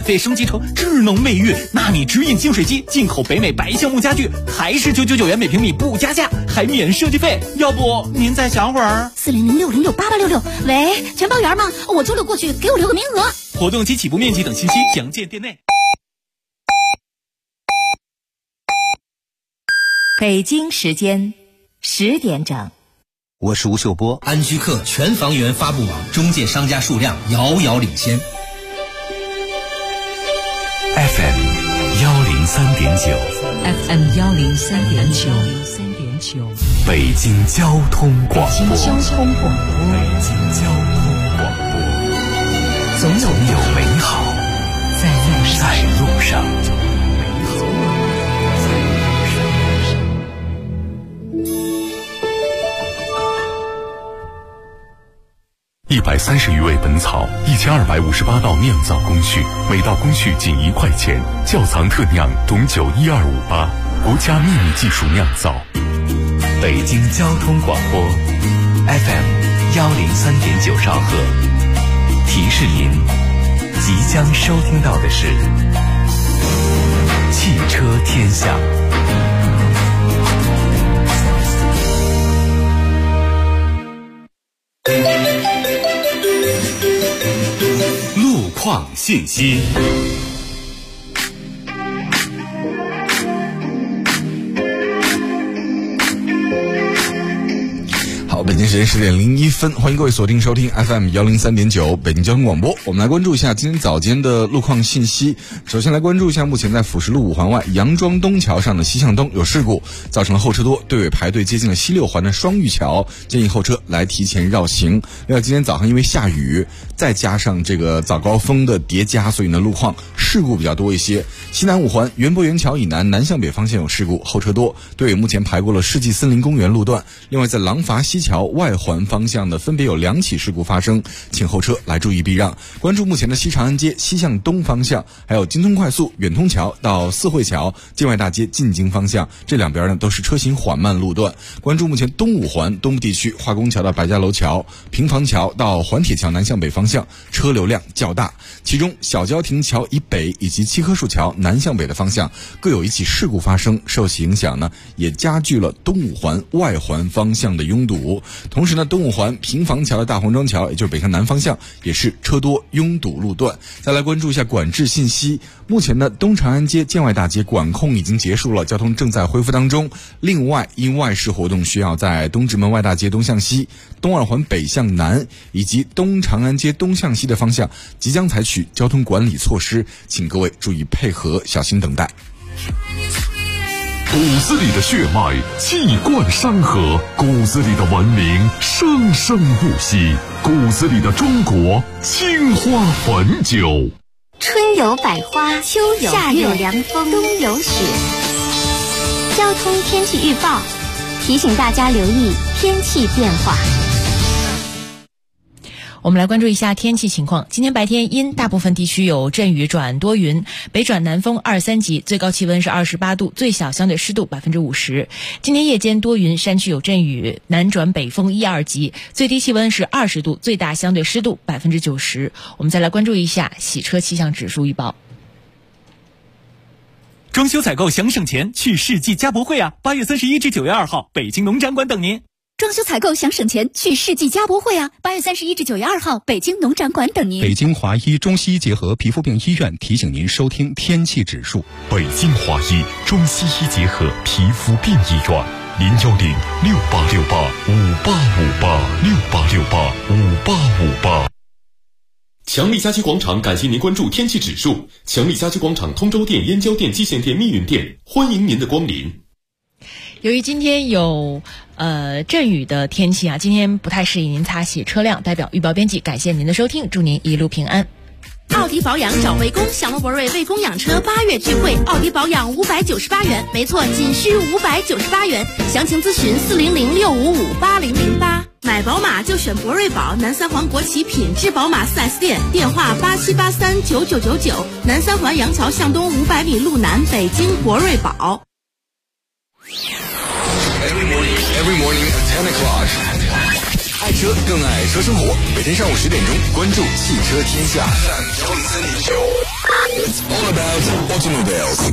费升级成智能卫浴，纳米直饮净水机，进口北美白橡木家具，还是999元每平米不加价，还免设计费。要不您再想会儿 ？4006068866，喂，全包圆吗？我周六过去，给我留个名额。 活动及起步面积等信息详见店内。 北京时间10点整。 我是吴秀波。 安居客全房源发布网中介商家数量遥遥领先。 FM 103.9， 北京交通广播，总有美好在路上。130余味本草，1258道酿造工序，每道工序仅1块钱。窖藏特酿董酒12588，国家秘密技术酿造。北京交通广播 FM 103.9兆赫，提示您即将收听到的是汽车天下。路况信息。好，北京时间10点01分，欢迎各位锁定收听 FM 103.9北京交通广播。我们来关注一下今天早间的路况信息。首先来关注一下目前在辅石路5环外杨庄东桥上的西向东有事故，造成了后车多，队尾排队接近了西6环的双玉桥，建议后车来提前绕行。另外今天早上因为下雨，再加上这个早高峰的叠加，所以呢路况事故比较多一些。西南5环园博园桥以南南向北方向有事故，后车多，队尾目前排过了世纪森林公园路段。另外在廊坊西桥外环方向呢分别有2起事故发生，请后车来注意避让。关注目前的西长安街西向东方向，还有京通快速远通桥到四惠桥建外大街进京方向，这两边呢都是车行缓慢路段。关注目前东5环东部地区化工桥到白家楼桥、平房桥到环铁桥南向北方向车流量较大，其中小郊亭桥以北以及七棵树桥南向北的方向各有1起事故发生，受其影响呢也加剧了东5环外环方向的拥堵。同时呢东5环平房桥的大黄庄桥，也就是北向南方向也是车多拥堵路段。再来关注一下管制信息，目前呢东长安街建外大街管控已经结束了，交通正在恢复当中。另外因外事活动需要在东直门外大街东向西、东2环北向南以及东长安街东向西的方向即将采取交通管理措施，请各位注意配合，小心等待。 骨子里的血脉气贯山河，骨子里的文明生生不息，骨子里的中国青花汾酒。 春有百花，秋有夏有凉风，冬有雪。交通天气预报提醒大家留意天气变化。 我们来关注一下天气情况。今天白天因大部分地区有阵雨转多云，北转南风2、3级，最高气温是28度，最小相对湿度50%。今天夜间多云，山区有阵雨，南转北风1、2级，最低气温是20度，最大相对湿度90%。我们再来关注一下洗车气象指数预报。 装修采购想省钱，去世纪家博会啊！8月31至9月2号，北京农展馆等您。 装修采购想省钱，去世纪家博会啊！8月31至9月2号，北京农展馆等您。 北京华医中西医结合皮肤病医院提醒您收听天气指数。 北京华医中西医结合皮肤病医院，0106868585868，68685858。强力家居广场感谢您关注天气指数。强力家居广场通州店、燕郊店、蓟县店、密云店，欢迎您的光临。 由于今天有阵雨的天气啊，今天不太适宜您擦洗车辆。代表预报编辑感谢您的收听，祝您一路平安。 奥迪保养找魏工，享乐博瑞魏工养车8月聚会，奥迪保养598元，没错，仅需598元。详情咨询40065558008。买宝马就选博瑞宝，南三环国企品质宝马 4S 店，电话87839999，南三环杨桥向东500米路南，北京博瑞宝。 Every morning at 10 o'clock. 爱车更爱车生活，每天上午10点钟，关注汽车天下 FM103.9。It's all about automobiles。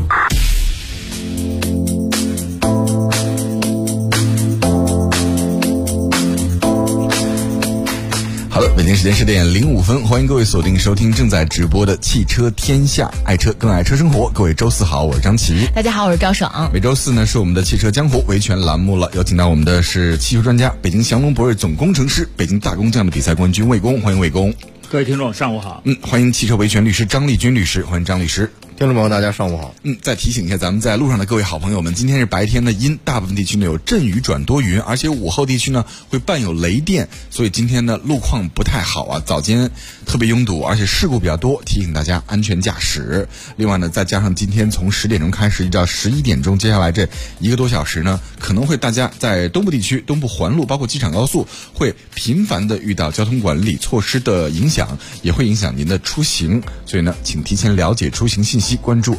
好的，北京时间10点05分，欢迎各位锁定收听正在直播的汽车天下，爱车更爱车生活。各位周四好，我是张琪。 大家好，我是赵爽。 每周四呢是我们的汽车江湖维权栏目了，邀请到我们的是汽修专家、北京祥龙博瑞总工程师、北京大工匠的比赛冠军魏工，欢迎魏工。 各位听众上午好。 欢迎汽车维权律师张立军律师，欢迎张律师。 听众朋友大家上午好。 再提醒一下咱们在路上的各位好朋友们，今天是白天的阴，大部分地区呢有阵雨转多云，而且午后地区呢会伴有雷电，所以今天呢路况不太好啊，早间特别拥堵，而且事故比较多，提醒大家安全驾驶。另外呢，再加上今天从10点钟开始一直到11点钟，接下来这1个多小时呢，可能会大家在东部地区、东部环路，包括机场高速，会频繁的遇到交通管理措施的影响，也会影响您的出行，所以呢，请提前了解出行信息，关注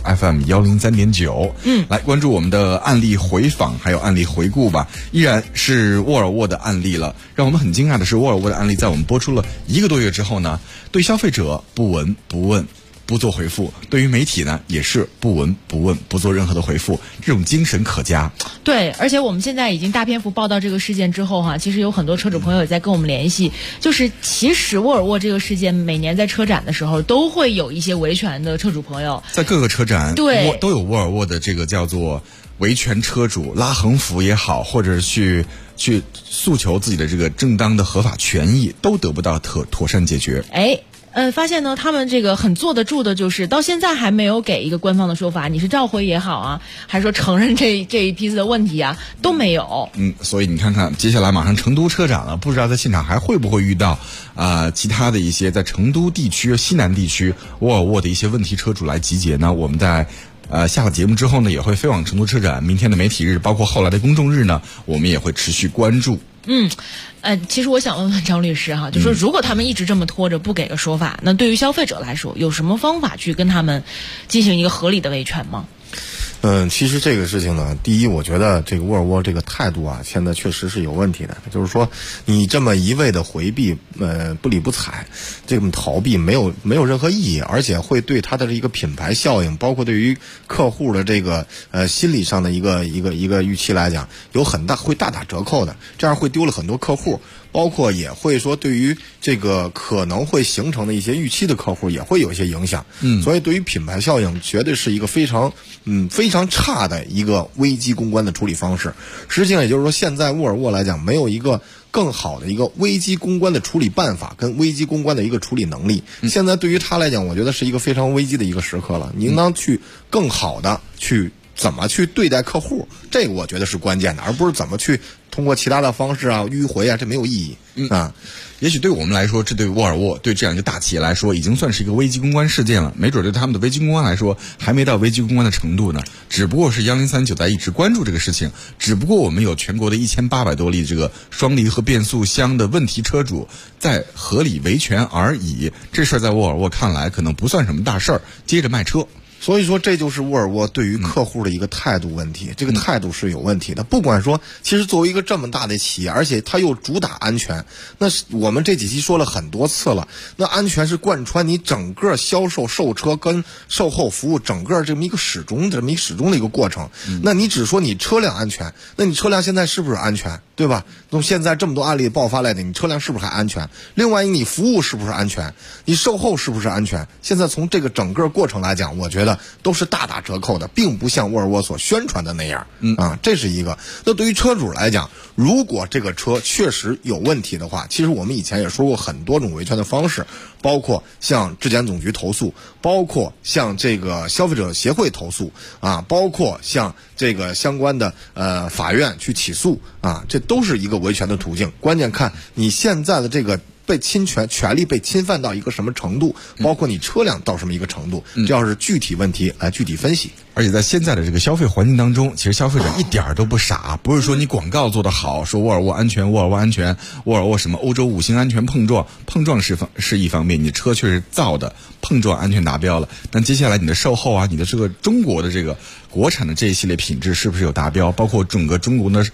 FM103.9。来关注我们的案例回访还有案例回顾吧。依然是沃尔沃的案例了，让我们很惊讶的是，沃尔沃的案例在我们播出了1个多月之后呢，对消费者不闻不问，不做回复，对于媒体呢也是不闻不问，不做任何的回复，这种精神可嘉。 对，而且我们现在已经大篇幅报道这个事件之后其实有很多车主朋友也在跟我们联系，就是其实沃尔沃这个事件每年在车展的时候都会有一些维权的车主朋友， 在各个车展对都有沃尔沃的这个叫做维权车主拉横幅也好，或者去诉求自己的这个正当的合法权益，都得不到妥善解决。 发现呢，他们这个很坐得住的，就是到现在还没有给一个官方的说法，你是召回也好啊，还是说承认这一批次的问题啊，都没有。 所以你看看，接下来马上成都车展了，不知道在现场还会不会遇到其他的一些在成都地区、西南地区沃尔沃的一些问题车主来集结呢？我们在下了节目之后呢，也会飞往成都车展，明天的媒体日，包括后来的公众日呢，我们也会持续关注。 其实我想问问张律师就说如果他们一直这么拖着不给个说法，那对于消费者来说，有什么方法去跟他们进行一个合理的维权吗？ 其实这个事情呢，第一，我觉得这个沃尔沃这个态度现在确实是有问题的。就是说，你这么一味的回避，不理不睬，这么逃避，没有任何意义，而且会对它的一个品牌效应，包括对于客户的这个心理上的一个预期来讲，会大打折扣的，这样会丢了很多客户。包括也会说对于这个可能会形成的一些预期的客户也会有一些影响。所以对于品牌效应绝对是一个非常差的一个危机公关的处理方式。实际上也就是说，现在沃尔沃来讲没有一个更好的一个危机公关的处理办法跟危机公关的一个处理能力。现在对于他来讲，我觉得是一个非常危机的一个时刻了，你应当去更好的去怎么去对待客户，这个我觉得是关键的，而不是怎么去通过其他的方式迂回这没有意义。 也许对我们来说，这对沃尔沃对这样一个大企业来说，已经算是一个危机公关事件了。没准对他们的危机公关来说，还没到危机公关的程度呢。只不过是103.9在一直关注这个事情，只不过我们有全国的1800多例这个双离合变速箱的问题车主在合理维权而已。这事儿在沃尔沃看来可能不算什么大事儿，接着卖车。 所以说这就是沃尔沃对于客户的一个态度问题，这个态度是有问题的。不管说，其实作为一个这么大的企业，而且它又主打安全，那我们这几期说了很多次了，那安全是贯穿你整个销售、售车跟售后服务整个这么一个始终的一个过程。那你只说你车辆安全，那你车辆现在是不是安全，对吧？那么现在这么多案例爆发来的，你车辆是不是还安全？另外你服务是不是安全？你售后是不是安全？现在从这个整个过程来讲，我觉得都是大打折扣的，并不像沃尔沃所宣传的那样。这是一个。那对于车主来讲，如果这个车确实有问题的话，其实我们以前也说过很多种维权的方式，包括向质检总局投诉，包括向这个消费者协会投诉包括向这个相关的法院去起诉这都是一个维权的途径。关键看你现在的这个被权利被侵犯到一个什么程度，包括你车辆到什么一个程度，这要是具体问题来具体分析。 而且在现在的这个消费环境当中，其实消费者一点都不傻，不是说你广告做得好，说沃尔沃安全，沃尔沃安全，沃尔沃什么欧洲5星安全碰撞是一方面，你车确实造的碰撞安全达标了，但接下来你的售后你的这个中国的这个国产的这一系列品质是不是有达标，包括整个中国的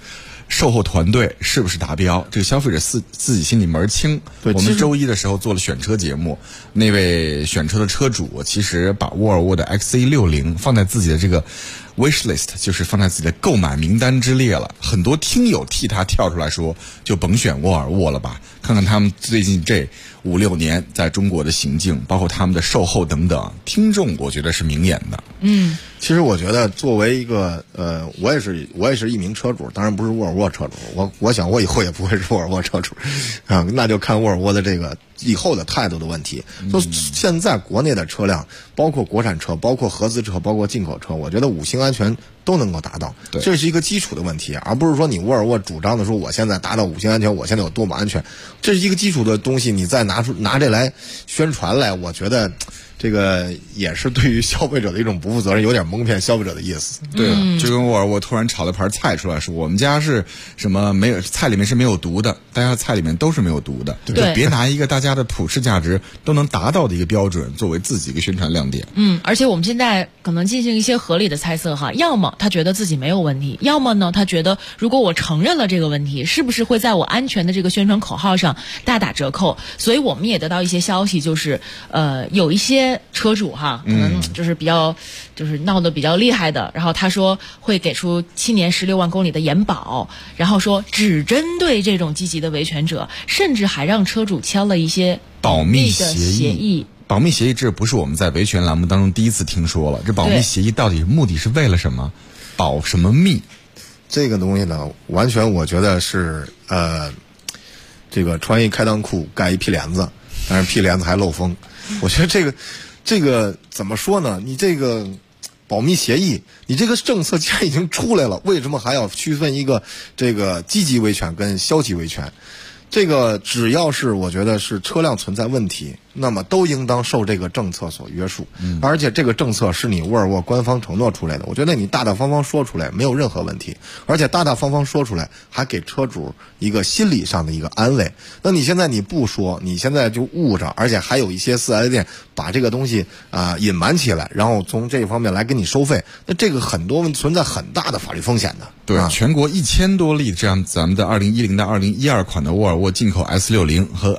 售后团队是不是达标，这个消费者自己心里门清。 对， 我们周一的时候做了选车节目，那位选车的车主其实把沃尔沃的 XC60 放在自己的这个 wish list， 就是放在自己的购买名单之列了。很多听友替他跳出来说，就甭选沃尔沃了吧，看看他们最近这5-6年在中国的行径，包括他们的售后等等，听众我觉得是明眼的。 其实我觉得作为一个我也是一名车主，当然不是沃尔沃车主，我想我以后也不会是沃尔沃车主啊，那就看沃尔沃的这个以后的态度的问题。就现在国内的车辆，包括国产车，包括合资车，包括进口车，我觉得5星安全都能够达到，这是一个基础的问题，而不是说你沃尔沃主张的说我现在达到5星安全，我现在有多么安全，这是一个基础的东西，你再拿这来宣传来，我觉得这个也是对于消费者的一种不负责任，有点蒙骗消费者的意思。 对，就跟沃尔沃突然炒了盘菜出来，说我们家是什么没有菜里面是没有毒的，大家的菜里面都是没有毒的，就别拿一个大家的普世价值都能达到的一个标准作为自己一个宣传亮点。 而且我们现在可能进行一些合理的猜测哈，要么他觉得自己没有问题，要么呢他觉得如果我承认了这个问题，是不是会在我安全的这个宣传口号上大打折扣？所以我们也得到一些消息，就是有一些车主哈，可能就是比较就是闹得比较厉害的，然后他说会给出7年16万公里的延保，然后说只针对这种积极的维权者，甚至还让车主签了一些保密协议。 保密协议这不是我们在维权栏目当中第一次听说了，这保密协议到底目的是为了什么？保什么密？ 这个东西呢，完全我觉得是这个穿一开裆裤盖一屁帘子，但是屁帘子还漏风。我觉得这个怎么说呢？你这个保密协议，你这个政策既然已经出来了，为什么还要区分一个这个积极维权跟消极维权？这个只要是我觉得是车辆存在问题，那么都应当受这个政策所约束。而且这个政策是你沃尔沃官方承诺出来的，我觉得你大大方方说出来没有任何问题，而且大大方方说出来还给车主一个心理上的一个安慰。那你现在你不说，你现在就捂着，而且还有一些4S店把这个东西隐瞒起来，然后从这方面来给你收费，那这个存在很大的法律风险的。 对，全国1000多例这样咱们的2010到2012款的沃尔沃进口 S60 和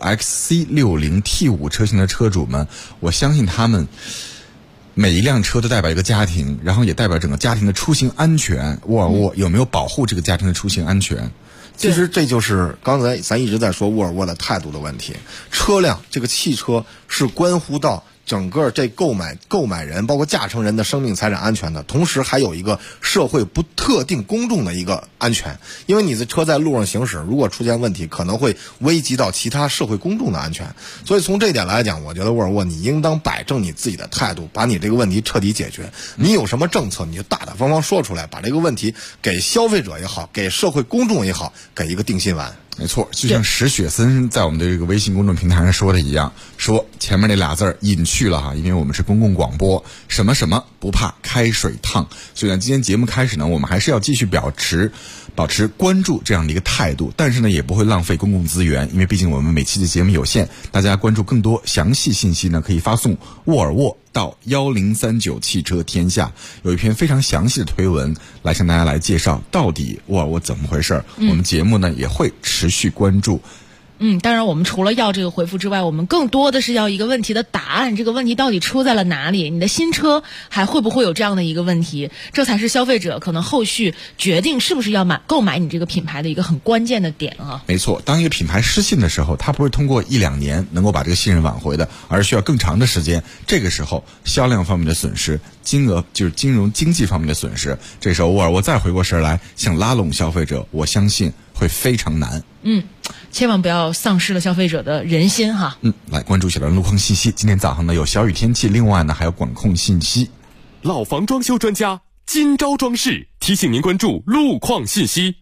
XC60 T5 车型的车主们，我相信他们每一辆车都代表一个家庭，然后也代表整个家庭的出行安全。沃尔沃有没有保护这个家庭的出行安全？ 其实这就是刚才咱一直在说沃尔沃的态度的问题。车辆这个汽车是关乎到整个这购买人包括驾乘人的生命财产安全的，同时还有一个社会不特定公众的一个安全。因为你的车在路上行驶，如果出现问题，可能会危及到其他社会公众的安全。所以从这一点来讲，我觉得沃尔沃你应当摆正你自己的态度，把你这个问题彻底解决。你有什么政策，你就大大方方说出来，把这个问题给消费者也好，给社会公众也好，给一个定心丸。 没错，就像石雪森在我们的这个微信公众平台上说的一样，说前面那俩字隐去了哈，因为我们是公共广播，什么什么不怕开水烫。所以呢，今天节目开始呢，我们还是要继续保持关注这样的一个态度，但是呢，也不会浪费公共资源，因为毕竟我们每期的节目有限。大家关注更多详细信息呢，可以发送沃尔沃到1039汽车天下，有一篇非常详细的推文来向大家来介绍到底沃尔沃怎么回事。我们节目呢也会持续关注。 当然我们除了要这个回复之外，我们更多的是要一个问题的答案，这个问题到底出在了哪里？你的新车还会不会有这样的一个问题？这才是消费者可能后续决定是不是要购买你这个品牌的一个很关键的点啊。 没错，当一个品牌失信的时候，它不是通过1-2年能够把这个信任挽回的，而是需要更长的时间。这个时候销量方面的损失，金额就是金融经济方面的损失，这时候沃尔沃再回过神来想拉拢消费者，我相信会非常难。 千万不要丧失了消费者的人心哈。 来关注一下路况信息。今天早上呢有小雨天气，另外呢还有管控信息。 老房装修专家今朝装饰提醒您关注路况信息。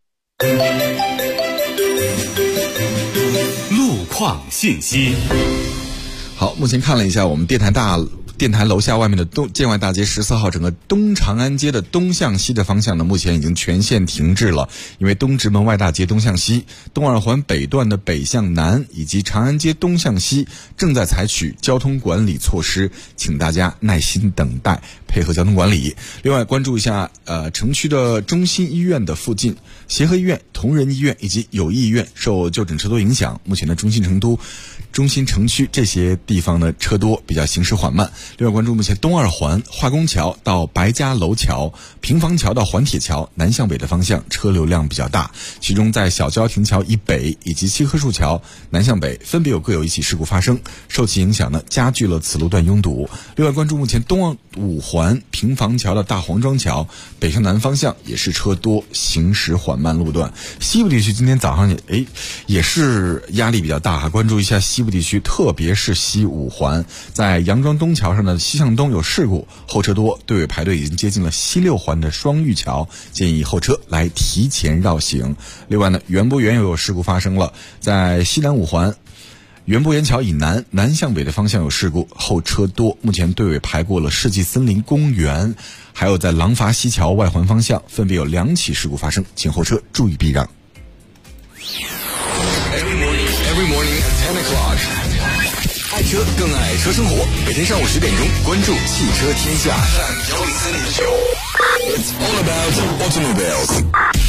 路况信息。 好，目前看了一下我们电台楼下外面的建外大街14号，整个东长安街的东向西的方向呢，目前已经全线停滞了。因为东直门外大街东向西、东二环北段的北向南以及长安街东向西正在采取交通管理措施，请大家耐心等待，配合交通管理。另外关注一下城区的中心医院的附近，协和医院同仁医院以及友谊医院受就诊车多影响，目前的中心城区这些地方呢车多，比较行驶缓慢。另外关注目前东二环化工桥到白家楼桥、平房桥到环铁桥南向北的方向车流量比较大，其中在小郊亭桥以北以及七棵树桥南向北分别各有一起事故发生，受其影响呢加剧了此路段拥堵。另外关注目前东五环平房桥到大黄庄桥北向南方向也是车多，行驶缓慢路段。西部地区今天早上也是压力比较大关注一下西部地区，特别是西五环，在杨庄东桥上的西向东有事故，后车多，队尾排队已经接近了西六环的双玉桥，建议后车来提前绕行。另外呢，园博园又有事故发生了，在西南五环园博园桥以南南向北的方向有事故，后车多，目前队尾排过了世纪森林公园，还有在廊坊西桥外环方向分别有2起事故发生，请后车注意避让。 Every morning at 10 o'clock. 爱车更爱车生活，每天上午10点钟关注汽车天下。It's all about automobiles.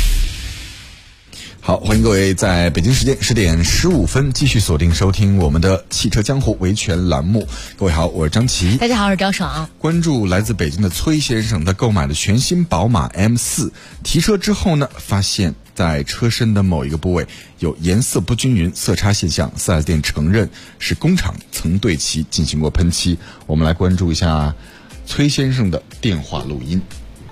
好，欢迎各位在北京时间10点15分继续锁定收听我们的汽车江湖维权栏目。各位好，我是张琪。 大家好，我是张爽。 关注来自北京的崔先生，他购买了全新宝马 M4， 提车之后呢，发现在车身的某一个部位有颜色不均匀、色差现象， 4S 店承认是工厂曾对其进行过喷漆。我们来关注一下崔先生的电话录音。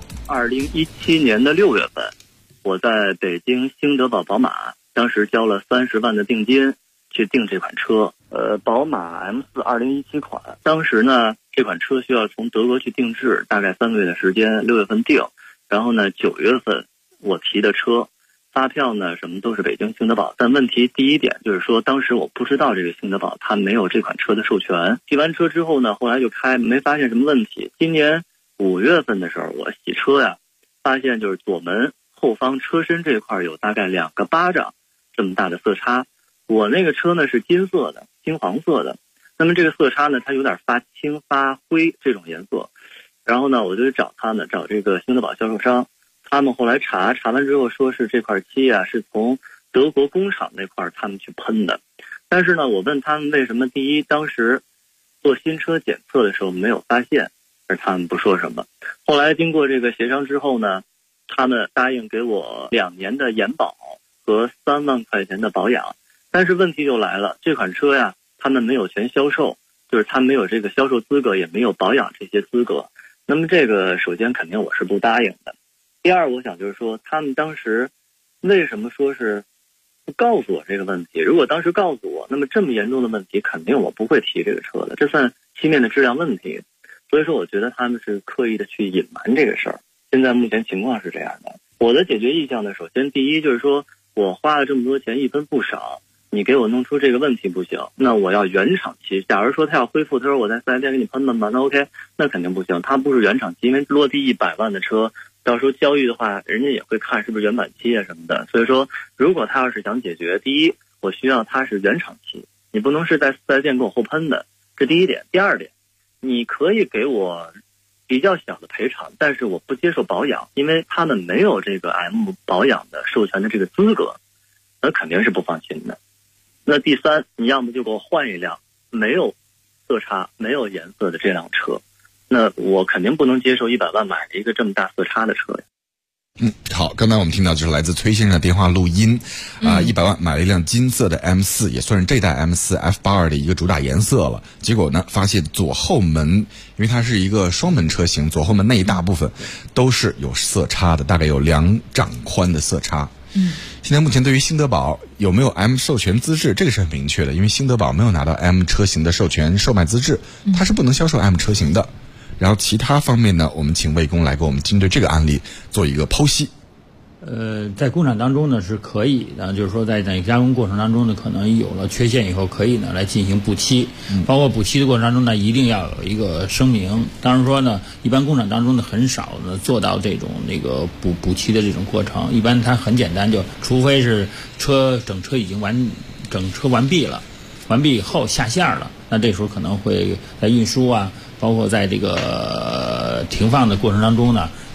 2017年的6月份，我在北京兴德堡宝马，当时交了30万的定金去订这款车，宝马 M4 2017款。当时呢，这款车需要从德国去定制，大概3个月的时间，6月份定，然后呢9月份我提的车，发票呢什么都是北京兴德堡。但问题第一点就是说，当时我不知道这个兴德堡它没有这款车的授权。提完车之后呢，后来就开，没发现什么问题。今年5月份的时候，我洗车呀，发现就是左门后方车身这块有大概2个巴掌这么大的色差。我那个车呢是金色的，金黄色的，那么这个色差呢它有点发青发灰这种颜色。然后呢我就找这个兴德堡销售商，他们后来查完之后说是这块漆啊是从德国工厂那块他们去喷的。但是呢我问他们为什么第一当时做新车检测的时候没有发现，而他们不说什么。后来经过这个协商之后呢，他们答应给我2年的延保和3万块钱的保养。但是问题就来了，这款车呀他们没有权销售，就是他没有这个销售资格，也没有保养这些资格。那么这个首先肯定我是不答应的。第二，我想就是说他们当时为什么说是不告诉我这个问题？如果当时告诉我，那么这么严重的问题肯定我不会提这个车的，这算漆面的质量问题。所以说我觉得他们是刻意的去隐瞒这个事儿。现在目前情况是这样的，我的解决意向呢，首先第一就是说我花了这么多钱，一分不少，你给我弄出这个问题不行，那我要原厂漆。假如说他要恢复，他说我在4S店给你喷吧，那 OK， 那肯定不行，他不是原厂漆，因为落地100万的车，到时候交易的话，人家也会看是不是原版漆啊什么的。所以说，如果他要是想解决，第一，我需要他是原厂漆，你不能是在4S店给我后喷的，这第一点。第二点，你可以给我比较小的赔偿，但是我不接受保养，因为他们没有这个 M 保养的授权的这个资格，那肯定是不放心的。那第三，你要么就给我换一辆没有色差、没有颜色的这辆车，那我肯定不能接受100万买了一个这么大色差的车呀。 好，刚才我们听到就是来自崔先生的电话录音，100万买了一辆金色的 M4， 也算是这代 M4 F82的一个主打颜色了。结果呢，发现左后门，因为它是一个双门车型，左后门那一大部分都是有色差的，大概有2掌宽的色差。现在目前对于兴德堡有没有 M 授权资质，这个是很明确的，因为兴德堡没有拿到 M 车型的授权售卖资质，它是不能销售 M 车型的。然后其他方面呢，我们请魏工来给我们针对这个案例做一个剖析。 在工厂当中呢是可以的，就是说在加工过程当中呢，可能有了缺陷以后，可以呢来进行补漆，包括补漆的过程当中呢，一定要有一个声明。当然说呢，一般工厂当中呢很少呢做到这种那个补漆的这种过程，一般它很简单，就除非是整车已经整车完毕了，完毕以后下线了，那这时候可能会在运输啊，包括在这个停放的过程当中呢，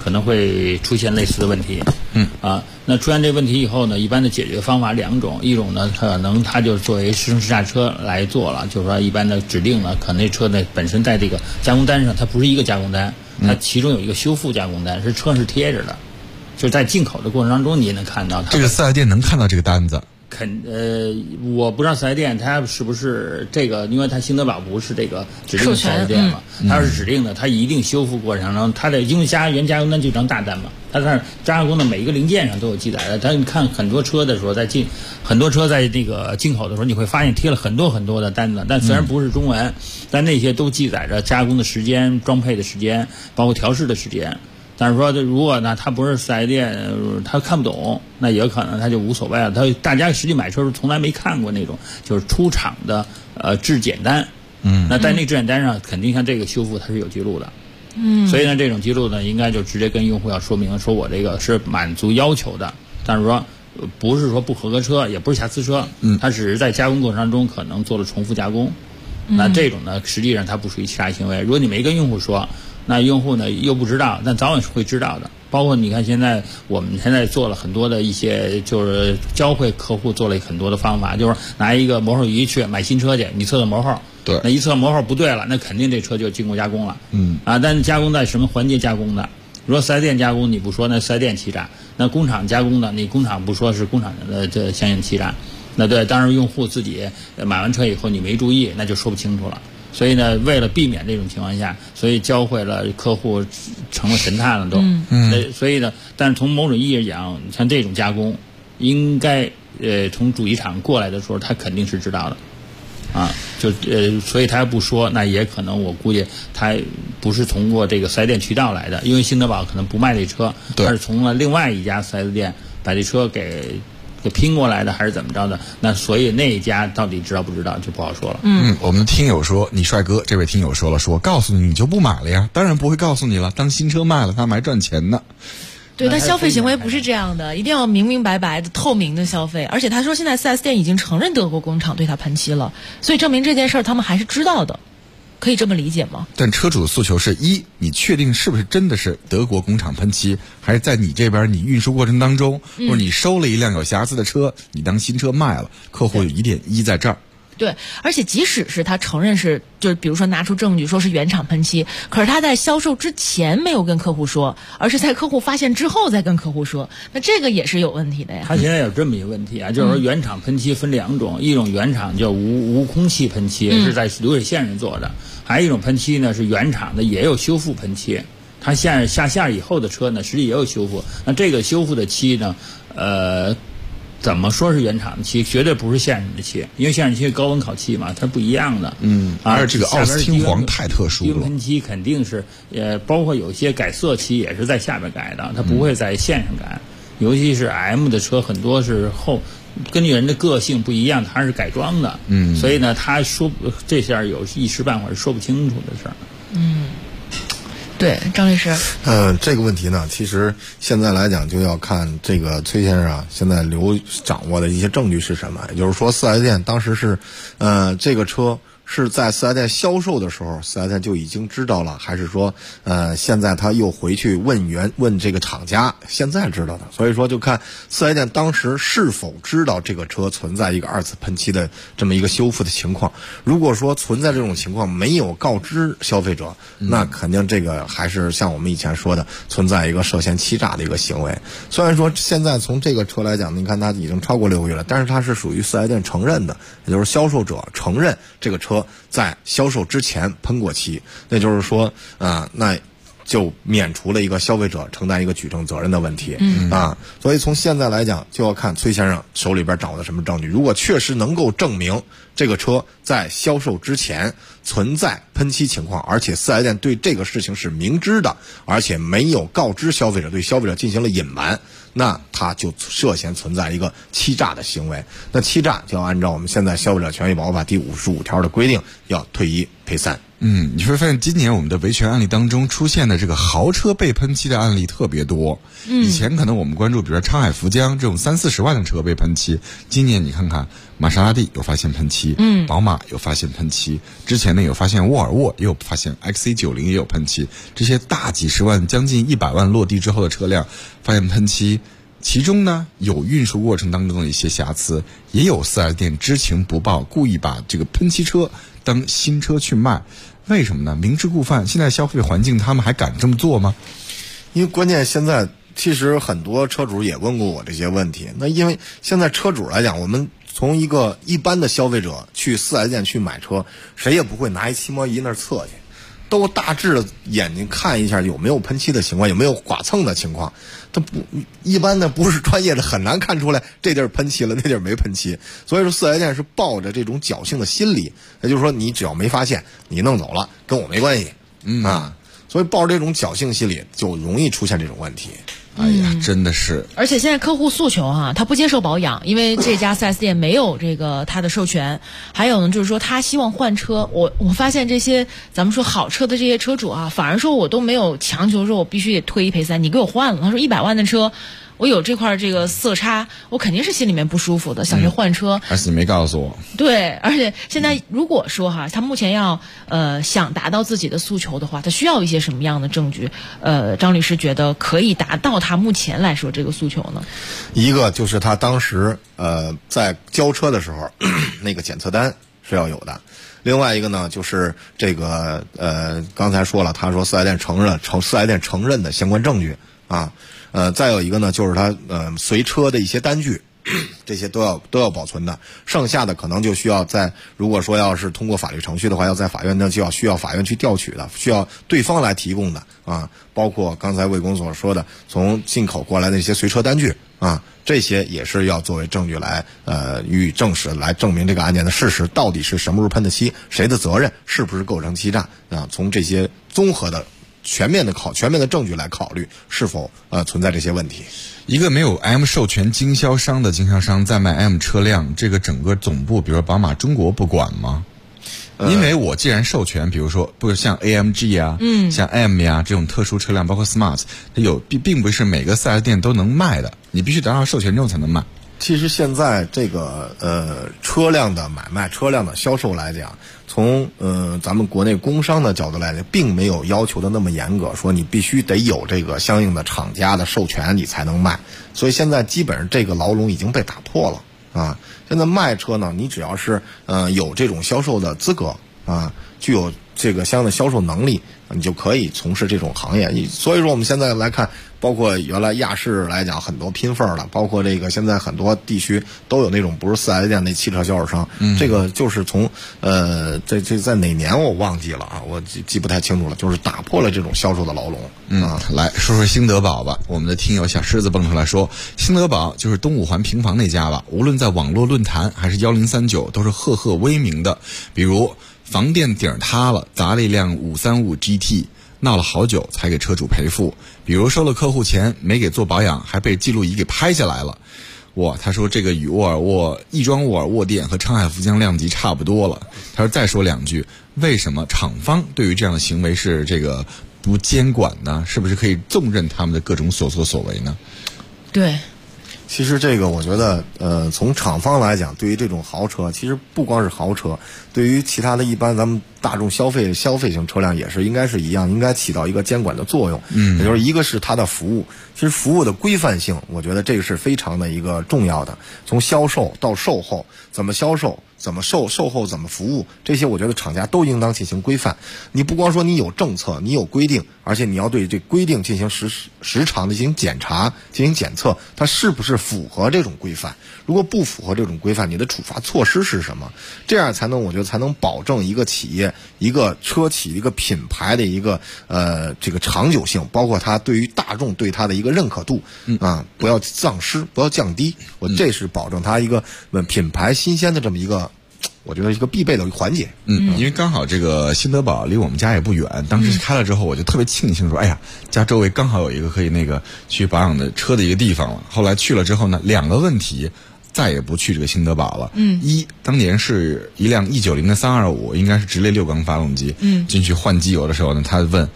可能会出现类似的问题。那出现这问题以后呢，一般的解决方法2种，一种呢可能它就作为试乘试驾车来做了，就是说一般的指定呢，可能这车呢本身在这个加工单上它不是一个加工单，它其中有一个修复加工单，是车上是贴着的，就是在进口的过程当中你也能看到它。 这个4S店能看到这个单子？ 我不知道4S店它是不是这个，因为它兴德堡不是这个指定的4S店嘛，它要是指定的，它一定修复过程中，它的因为原加工单就一张大单嘛，它在加工的每一个零件上都有记载的。但你看很多车的时候，很多车在这个进口的时候，你会发现贴了很多很多的单子，但虽然不是中文，但那些都记载着加工的时间、装配的时间，包括调试的时间。但是说，如果呢，他不是4S店，他看不懂，那也有可能他就无所谓了。大家实际买车时候从来没看过那种就是出厂的质检单，那在那个质检单上，肯定像这个修复它是有记录的，所以呢，这种记录呢，应该就直接跟用户要说明，说我这个是满足要求的，但是说不是说不合格车，也不是瑕疵车，它只是在加工过程当中可能做了重复加工，那这种呢，实际上它不属于欺诈行为。如果你没跟用户说，那用户呢又不知道，但早晚是会知道的。包括你看我们现在做了很多的一些，就是教会客户做了很多的方法，就是拿一个磨后仪去买新车去，你测测磨后， 对， 那一测磨后不对了，那肯定这车就经过加工了，但是加工在什么环节加工的？如果4S店加工你不说，那4S店欺诈；那工厂加工的，你工厂不说是工厂的这相应欺诈。那对，当然用户自己买完车以后你没注意，那就说不清楚了。所以呢，为了避免这种情况下，所以教会了客户成了神探了都。所以呢，但是从某种意义讲，像这种加工，应该从主机厂过来的时候，他肯定是知道的，所以他要不说，那也可能我估计他不是通过这个4S店渠道来的，因为兴德堡可能不卖这车，他是从了另外一家4S店把这车给拼过来的，还是怎么着的？那所以那一家到底知道不知道就不好说了。 我们的听友说，你帅哥这位听友说了，说告诉你就不买了呀，当然不会告诉你了，当新车卖了他们还赚钱呢。 对，但消费行为不是这样的，一定要明明白白的、透明的消费。而且他说现在4S店已经承认德国工厂对他喷漆了，所以证明这件事儿他们还是知道的。可以这么理解吗？ 但车主的诉求是：一，你确定是不是真的是德国工厂喷漆，还是在你这边你运输过程当中，或者你收了一辆有瑕疵的车，你当新车卖了，客户有疑点一在这儿。 对，而且即使是他承认是，就是比如说拿出证据说是原厂喷漆，可是他在销售之前没有跟客户说，而是在客户发现之后再跟客户说，那这个也是有问题的呀。 他现在有这么一个问题啊，就是说原厂喷漆分2种，一种原厂叫无空气喷漆，是在流水线上做的，还有一种喷漆呢是原厂的，也有修复喷漆，它下线以后的车呢实际也有修复，那这个修复的漆呢，怎么说是原厂的漆？绝对不是现成的漆，因为现成漆是高温烤漆嘛，它不一样的。 而这个奥斯汀黄太特殊了。 低温喷漆肯定是，包括有些改色漆也是在下边改的，它不会在线上改。尤其是 M 的车，很多是根据人的个性不一样，它是改装的。所以呢，他说这下有一时半会儿说不清楚的事儿。 对，张律师。 这个问题呢，其实现在来讲就要看这个崔先生啊，现在掌握的一些证据是什么。也就是说，4S店当时是，这个车是在4S店销售的时候，4S店就已经知道了，还是说，现在他又回去问这个厂家，现在知道的。所以说，就看4S店当时是否知道这个车存在一个2次喷漆的这么一个修复的情况。如果说存在这种情况，没有告知消费者，那肯定这个还是像我们以前说的，存在一个涉嫌欺诈的一个行为。虽然说现在从这个车来讲，你看它已经超过6个月了，但是它是属于4S店承认的，也就是销售者承认这个车在销售之前喷过漆，那就是说那就免除了一个消费者承担一个举证责任的问题。所以从现在来讲，就要看崔先生手里边掌握的什么证据。如果确实能够证明这个车在销售之前存在喷漆情况，而且4S店对这个事情是明知的，而且没有告知消费者，对消费者进行了隐瞒，那他就涉嫌存在一个欺诈的行为。那欺诈就要按照我们现在消费者权益保护法第55条的规定，要退1赔3。 你会发现今年我们的维权案例当中出现的这个豪车被喷漆的案例特别多。以前可能我们关注比如说沧海福江这种30-40万的车被喷漆，今年你看看玛莎拉蒂有发现喷漆，宝马有发现喷漆，之前呢有发现沃尔沃也有发现 XC90 也有喷漆，这些大几十万将近100万落地之后的车辆发现喷漆，其中呢有运输过程当中的一些瑕疵，也有4S店知情不报，故意把这个喷漆车当新车去卖。为什么呢？明知故犯，现在消费环境他们还敢这么做吗？ 因为关键现在其实很多车主也问过我这些问题。那因为现在车主来讲，我们从一个一般的消费者去4S店去买车，谁也不会拿一漆膜仪那儿测去，都大致的眼睛看一下有没有喷漆的情况，有没有剐蹭的情况。他不一般的不是专业的，很难看出来这地儿喷漆了，那地儿没喷漆。所以说4S店是抱着这种侥幸的心理，也就是说你只要没发现，你弄走了跟我没关系，所以抱着这种侥幸心理就容易出现这种问题。 哎呀，真的是！ 而且现在客户诉求他不接受保养，因为这家4S店没有这个他的授权。还有呢，就是说他希望换车。我发现这些咱们说好车的这些车主反而说我都没有强求说我必须得退1赔3，你给我换了。他说100万的车，我有这块这个色差，我肯定是心里面不舒服的，想去换车。 而且你没告诉我。 对，而且现在如果说他目前要想达到自己的诉求的话，他需要一些什么样的证据？张律师觉得可以达到他目前来说这个诉求呢？ 一个就是他当时在交车的时候那个检测单是要有的。另外一个呢，就是这个刚才说了，他说4S店承认的相关证据啊。再有一个呢，就是他随车的一些单据，这些都要保存的。剩下的可能就需要如果说要是通过法律程序的话，要在法院呢就需要法院去调取的，需要对方来提供的啊。包括刚才魏工所说的，从进口过来的一些随车单据啊，这些也是要作为证据来予以证实，来证明这个案件的事实到底是什么时候喷的漆，谁的责任，是不是构成欺诈啊？从这些综合的全面的证据来考虑是否存在这些问题。 一个没有 M 授权经销商的经销商在卖 M 车辆，这个整个总部比如说宝马中国不管吗？因为我既然授权，比如说不是像 AMG 啊，像 M 呀这种特殊车辆，包括 Smart， 它并不是每个 4S 店都能卖的，你必须得到授权之后才能卖。 其实现在这个车辆的买卖、车辆的销售来讲，从咱们国内工商的角度来讲，并没有要求的那么严格，说你必须得有这个相应的厂家的授权你才能卖。所以现在基本上这个牢笼已经被打破了啊！现在卖车呢，你只要是有这种销售的资格啊，具有这个相应的销售能力，你就可以从事这种行业。所以说我们现在来看，包括原来亚市来讲很多拼缝的，包括这个现在很多地区都有那种不是4S店那汽车销售商，这个就是从这在哪年我忘记了啊，我记不太清楚了，就是打破了这种销售的牢笼。 来说说兴德堡吧。我们的听友小狮子蹦出来说，兴德堡就是东五环平房那家吧，无论在网络论坛还是1039都是赫赫威名的。比如房店顶塌了，砸了一辆535 GT， 闹了好久才给车主赔付。比如收了客户钱没给做保养，还被记录仪给拍下来了。哇，他说这个与亦庄沃尔沃店和沧海福江量级差不多了。他说再说两句，为什么厂方对于这样的行为是这个不监管呢？是不是可以纵任他们的各种所作所为呢？ 对， 其实这个我觉得从厂方来讲，对于这种豪车，其实不光是豪车，对于其他的一般咱们大众消费型车辆也是应该是一样，应该起到一个监管的作用。也就是一个是它的服务，其实服务的规范性，我觉得这个是非常的一个重要的。从销售到售后，怎么销售，怎么售后怎么服务，这些我觉得厂家都应当进行规范。你不光说你有政策，你有规定，而且你要对这规定进行时常的进行检查、进行检测，它是不是符合这种规范？如果不符合这种规范，你的处罚措施是什么？这样我觉得才能保证一个企业、一个车企、一个品牌的一个这个长久性，包括它对于大众对它的一个认可度不要丧失，不要降低。这是保证它一个品牌新鲜的这么一个，我觉得一个必备的环节。 因为刚好这个兴德堡离我们家也不远，当时开了之后我就特别庆幸说，哎呀，家周围刚好有一个可以去保养的车的一个地方了。后来去了之后呢，两个问题再也不去这个新德堡了。当年是一辆190的325，应该是直列6缸发动机。进去换机油的时候呢，他问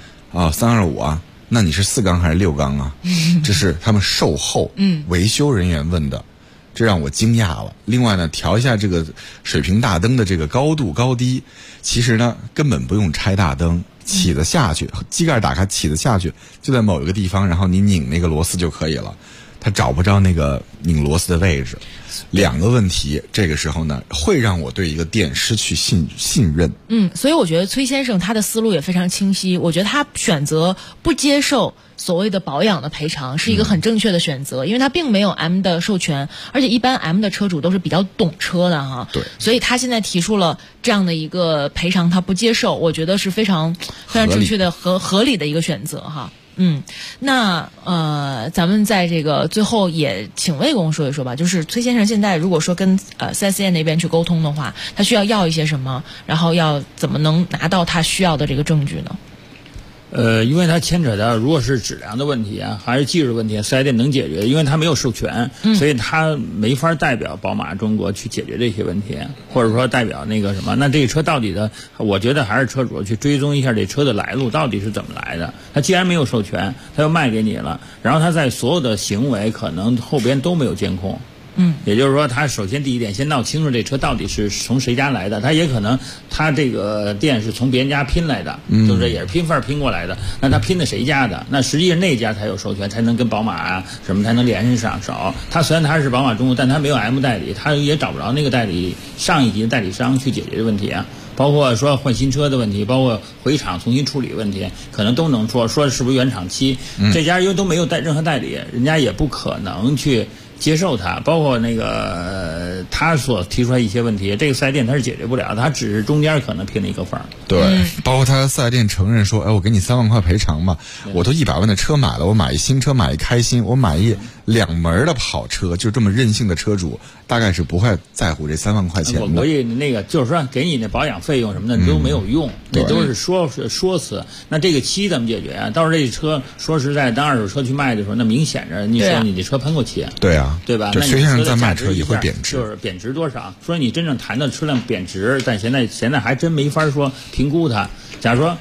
325啊，那你是4缸还是6缸啊？这是他们售后维修人员问的。这让我惊讶了。另外呢，调一下这个水平大灯的这个高度高低，其实呢根本不用拆大灯，起得下去，机盖打开起得下去，就在某一个地方，然后你拧那个螺丝就可以了。他找不着那个拧螺丝的位置，2个问题，这个时候呢会让我对一个店失去信任。 所以我觉得崔先生他的思路也非常清晰，我觉得他选择不接受所谓的保养的赔偿是一个很正确的选择，因为他并没有 M 的授权，而且一般 M 的车主都是比较懂车的哈。 对， 所以他现在提出了这样的一个赔偿，他不接受，我觉得是非常正确的和合理的一个选择哈。那咱们在这个最后也请魏工说一说吧，就是崔先生现在如果说跟4S店那边去沟通的话，他需要一些什么，然后要怎么能拿到他需要的这个证据呢？ 因为它牵扯到如果是质量的问题啊，还是技术问题，4S店能解决，因为它没有授权，所以它没法代表宝马中国去解决这些问题，或者说代表那个什么。那这个车到底的，我觉得还是车主去追踪一下这车的来路到底是怎么来的。他既然没有授权，他又卖给你了，然后他在所有的行为可能后边都没有监控。也就是说，他首先第一点，先闹清楚这车到底是从谁家来的。他也可能，他这个店是从别人家拼来的，就是也是拼份拼过来的。那他拼的谁家的？那实际上那家才有授权，才能跟宝马啊什么才能联系上手。他虽然他是宝马中国，但他没有 M 代理，他也找不着那个代理上一级的代理商去解决这问题啊。包括说换新车的问题，包括回厂重新处理问题，可能都能说是不是原厂期。这家因为都没有任何代理，人家也不可能去接受它，包括那个他所提出来一些问题，这个4S店他是解决不了，他只是中间可能拼了一个缝。 对，包括他4S店承认说，我给你3万块赔偿嘛，我都100万的车买了，我买一新车，买一开心，我买一2门的跑车，就这么任性的车主，大概是不会在乎这3万块钱的。 我那个就是说，给你的保养费用什么的都没有用，那都是说辞。那这个期怎么解决啊？到时候这车说实在，当二手车去卖的时候，那明显着你说你这车喷过漆。 对啊， 对吧？ 这崔先生在卖车也会贬值， 就是贬值多少？说你真正谈的车辆贬值，但现在还真没法说评估它。假如说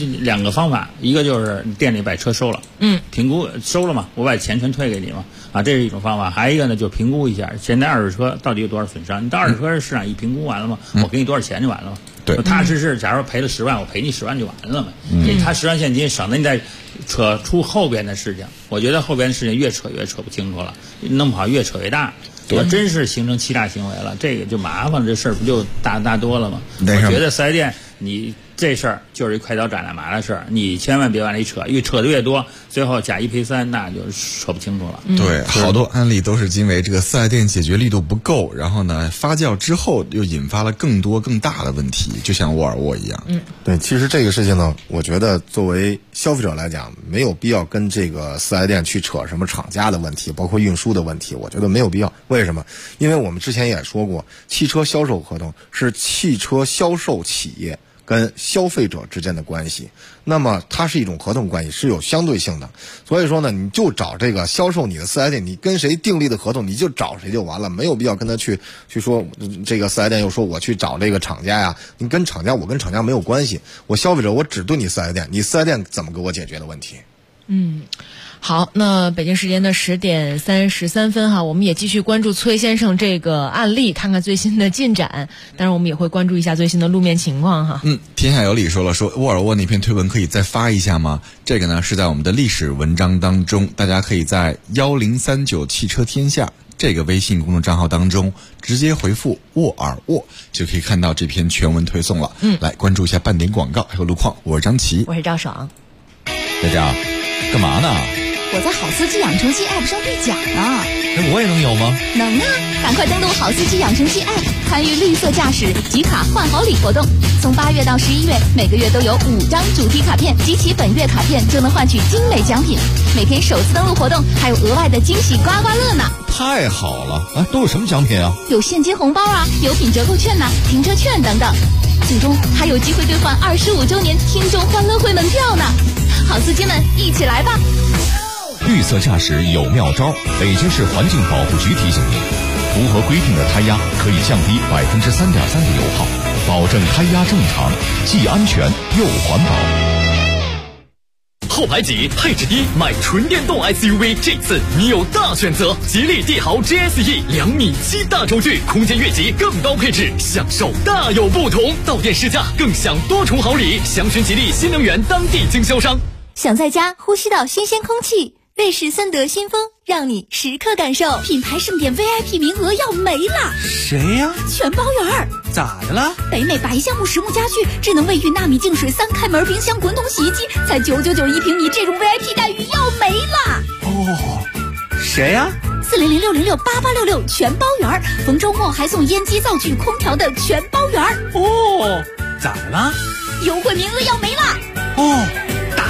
2个方法，一个就是店里把车收了，评估收了嘛，我把钱全退给你嘛，这是一种方法。还有一个呢，就评估一下现在二手车到底有多少损伤。你到二手车市场一评估完了嘛，我给你多少钱就完了嘛。 对， 踏实是，假如赔了10万，我赔你10万就完了嘛。给他10万现金，省得你再扯出后边的事情。我觉得后边的事情越扯不清楚了，弄不好越扯越大。要真是形成欺诈行为了，这个就麻烦了，这事儿不就大多了吗？我觉得4S店你这事儿就是一快刀斩乱麻的事儿，你千万别往里扯，越扯的越多，最后假一赔3，那就扯不清楚了。 对，好多案例都是因为这个4S店解决力度不够，然后呢发酵之后又引发了更多更大的问题，就像沃尔沃一样。 对，其实这个事情呢，我觉得作为消费者来讲，没有必要跟这个4S店去扯什么厂家的问题，包括运输的问题，我觉得没有必要。为什么？因为我们之前也说过，汽车销售合同是汽车销售企业跟消费者之间的关系，那么它是一种合同关系，是有相对性的。所以说呢，你就找这个销售你的4S店，你跟谁订立的合同，你就找谁就完了，没有必要跟他去说这个4S店又说我去找这个厂家呀，你跟厂家，我跟厂家没有关系，我消费者我只对你4S店，你4S店怎么给我解决的问题？ 好，那北京时间的10点33分哈，我们也继续关注崔先生这个案例，看看最新的进展。当然，我们也会关注一下最新的路面情况哈。 天下有理说了，说沃尔沃那篇推文可以再发一下吗？这个呢是在我们的历史文章当中，大家可以在1039汽车天下这个微信公众账号当中直接回复沃尔沃，就可以看到这篇全文推送了。来关注一下半点广告还有路况。我是张琪， 我是赵爽。 大家干嘛呢？ 我在好司机养成记 App 上兑奖呢。 那我也能有吗？ 能啊！赶快登录好司机养成记 App， 参与绿色驾驶集卡换好礼活动。从8月到11月，每个月都有5张主题卡片，集齐本月卡片就能换取精美奖品。每天首次登录活动还有额外的惊喜刮刮乐呢！ 太好了啊！都有什么奖品啊？ 有现金红包啊，有品折扣券呐，停车券等等。最终还有机会兑换25周年听众欢乐会门票呢！好司机们，一起来吧！ 绿色驾驶有妙招，北京市环境保护局提醒您。 符合规定的胎压可以降低3.3%的油耗，保证胎压正常，既安全又环保。 后排挤，配置低，买纯电动 SUV， 这次你有大选择。吉利帝豪 GSE 2.7米大轴距，空间越级更高配置，享受大有不同。到店试驾更享多重好礼，详询吉利新能源当地经销商。 想在家呼吸到新鲜空气，瑞士森德新风让你时刻感受。品牌盛典 VIP 名额要没了。 谁呀？ 全包圆。 咋的了？ 北美白橡木实木家具、智能卫浴、纳米净水、3开门冰箱、滚筒洗衣机，才999一平米，这种 VIP 待遇要没了。 哦，谁呀 ？400-606-8866全包圆，逢周末还送烟机、灶具、空调的全包圆。 哦，咋的了？ 优惠名额要没了。 哦，打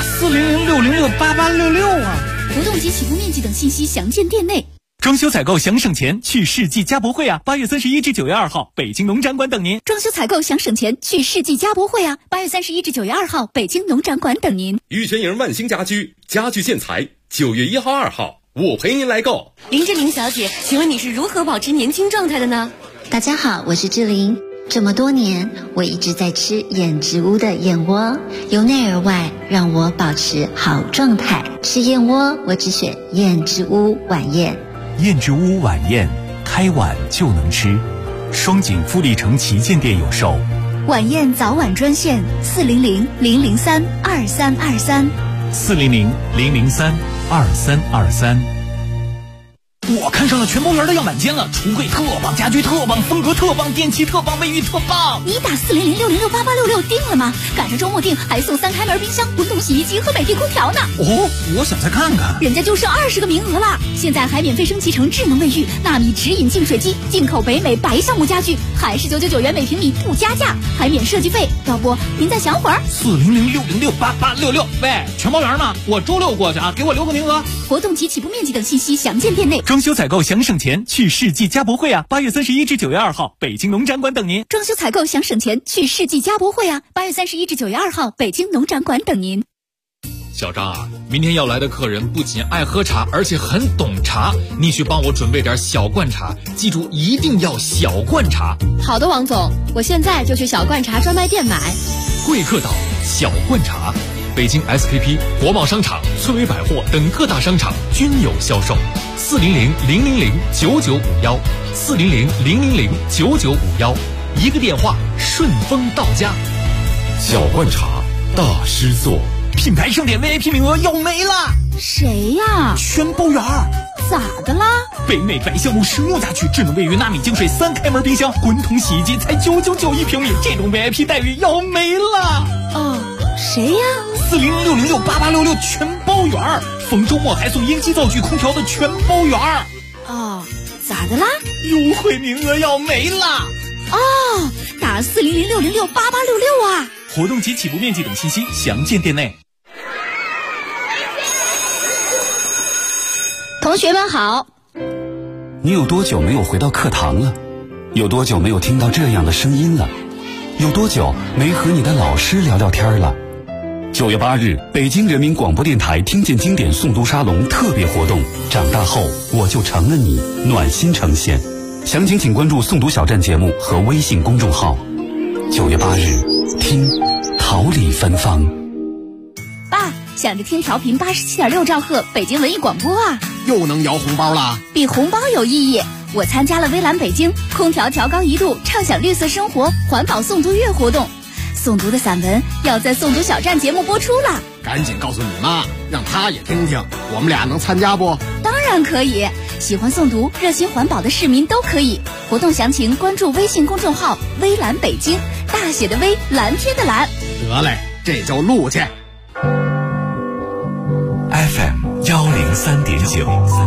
400-606-8866啊！ 活动及起步面积等信息详见店内。 装修采购想省钱，去世纪家博会啊！8月31至9月2号，北京农展馆等您。 装修采购想省钱，去世纪家博会啊！8月31至9月2号，北京农展馆等您。 玉泉营万兴家居家具建材，9月1号、2号，我陪您来购。 林志玲小姐，请问你是如何保持年轻状态的呢？ 大家好，我是志玲。这么多年，我一直在吃燕之屋的燕窝，由内而外让我保持好状态。吃燕窝，我只选燕之屋晚宴。 燕之屋晚宴，开晚就能吃。双井富力城旗舰店有售。 晚宴早晚专线400-003-2323。 400-003-2323。我看上了全包圆的样板间了，橱柜特棒，家居特棒，风格特棒，电器特棒，卫浴特棒。 你打400-606-8866定了吗？赶上周末定还送3开门冰箱、滚筒洗衣机和美的空调呢。 哦，我想再看看。 人家就剩20个名额了，现在还免费升级成智能卫浴、纳米直饮净水机，进口北美白橡木家具，还是999元每平米不加价，还免设计费。要不您再想会儿 ？400-606-8866。喂，全包圆吗？我周6过去啊，给我留个名额。 活动及起步面积等信息详见店内。 装修采购想省钱，去世纪家博会啊！8月31至9月2号，北京农展馆等您。 装修采购想省钱，去世纪家博会啊！8月31至9月2号，北京农展馆等您。 小张啊，明天要来的客人不仅爱喝茶，而且很懂茶，你去帮我准备点小罐茶，记住一定要小罐茶。 好的，王总，我现在就去小罐茶专卖店买。 贵客岛小罐茶，北京 SKP、国贸商场、村委百货等各大商场均有销售。400-000-9951，400-000-9951，一个电话顺丰到家。 小罐茶大师作， 品牌盛典 VIP 名额要没了。 谁呀？ 全包圆。 咋的啦？ 北美白橡木实木家具、智能卫浴、纳米净水、3开门冰箱、滚筒洗衣机才999一平米，这种 VIP 待遇要没了。 哦，谁呀 ？400-606-8866全包圆，逢周末还送烟机、灶具、空调的全包圆。 哦，咋的啦？ 优惠名额要没了。 哦，打400-606-8866啊！ 活动及起步面积等信息详见店内。 同学们好。 你有多久没有回到课堂了？有多久没有听到这样的声音了？有多久没和你的老师聊聊天了？9月8日，北京人民广播电台听见经典诵读沙龙特别活动，长大后我就成了你，暖心呈现。详情请关注诵读小站节目和微信公众号。9月8日，听桃李芬芳。 爸，想着听调频87.6兆赫北京文艺广播啊， 又能摇红包了。 比红包有意义，我参加了微蓝北京空调调高1度畅享绿色生活环保诵读月活动，诵读的散文要在诵读小站节目播出了。 赶紧告诉你妈，让她也听听，我们俩能参加不？ 当然可以，喜欢诵读热心环保的市民都可以。活动详情关注微信公众号微蓝北京，大写的微，蓝天的蓝。 得嘞，这就录去。 FM 103.9，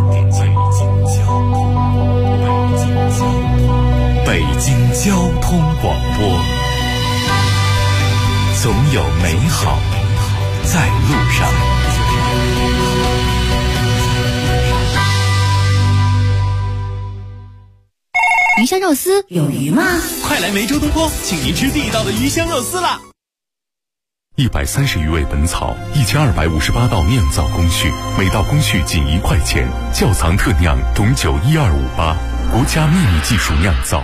北京交通广播，总有美好在路上。 鱼香肉丝有鱼吗？ 快来梅州东坡，请您吃地道的鱼香肉丝啦！ 130余味本草，1258道酿造工序，每道工序仅1块钱。窖藏特酿董酒12588，国家秘密技术酿造。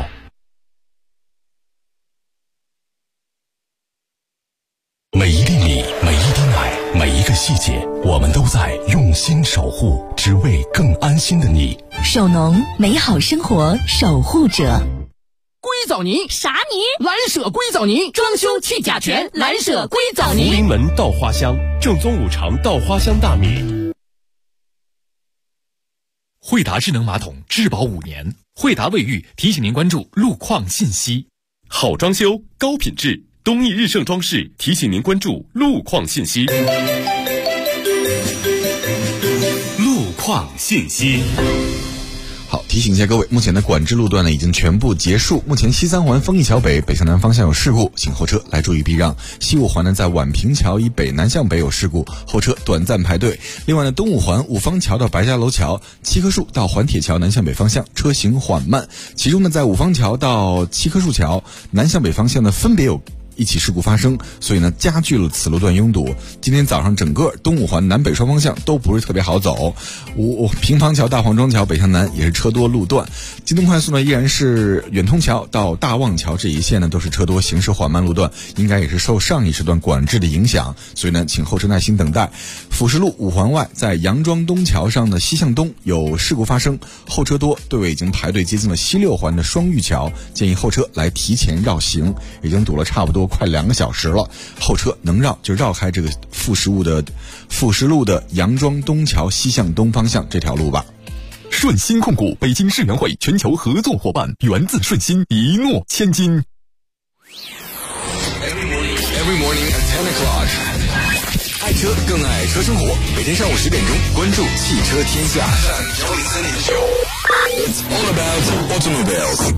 每一粒米，每一滴奶，每一个细节，我们都在用心守护，只为更安心的你。 手农，美好生活守护者。 硅藻泥啥泥？ 蓝舍硅藻泥，装修去甲醛，蓝舍硅藻泥。 福临门稻花香，正宗5常稻花香大米。 惠达智能马桶质保5年，惠达卫浴提醒您关注路况信息。 好装修，高品质，东益日盛装饰提醒您关注路况信息。路况信息。 好，提醒一下各位，目前的管制路段呢已经全部结束。目前西三环丰益桥北北向南方向有事故，请后车来注意避让。西五环呢在宛平桥以北南向北有事故，后车短暂排队。另外呢，东五环五方桥到白家楼桥、七棵树到环铁桥南向北方向车行缓慢。其中呢，在五方桥到七棵树桥南向北方向呢分别有一起事故发生，所以呢加剧了此路段拥堵。今天早上整个东五环南北双方向都不是特别好走，平房桥大黄庄桥北向南也是车多路段。京东快速呢依然是远通桥到大望桥这一线呢都是车多行驶缓慢路段，应该也是受上一时段管制的影响，所以呢请后车耐心等待。辅石路五环外在杨庄东桥上的西向东有事故发生，后车多，队尾已经排队接近了西六环的双玉桥，建议后车来提前绕行，已经堵了差不多快2个小时了，后车能绕就绕开这个辅石路的杨庄东桥西向东方向这条路吧。 顺鑫控股北京世园会全球合作伙伴，源自顺鑫，一诺千金。 Every morning at 10 o'clock， 爱车更爱车生活。每天上午10点钟，关注汽车天下。It's all about automobiles。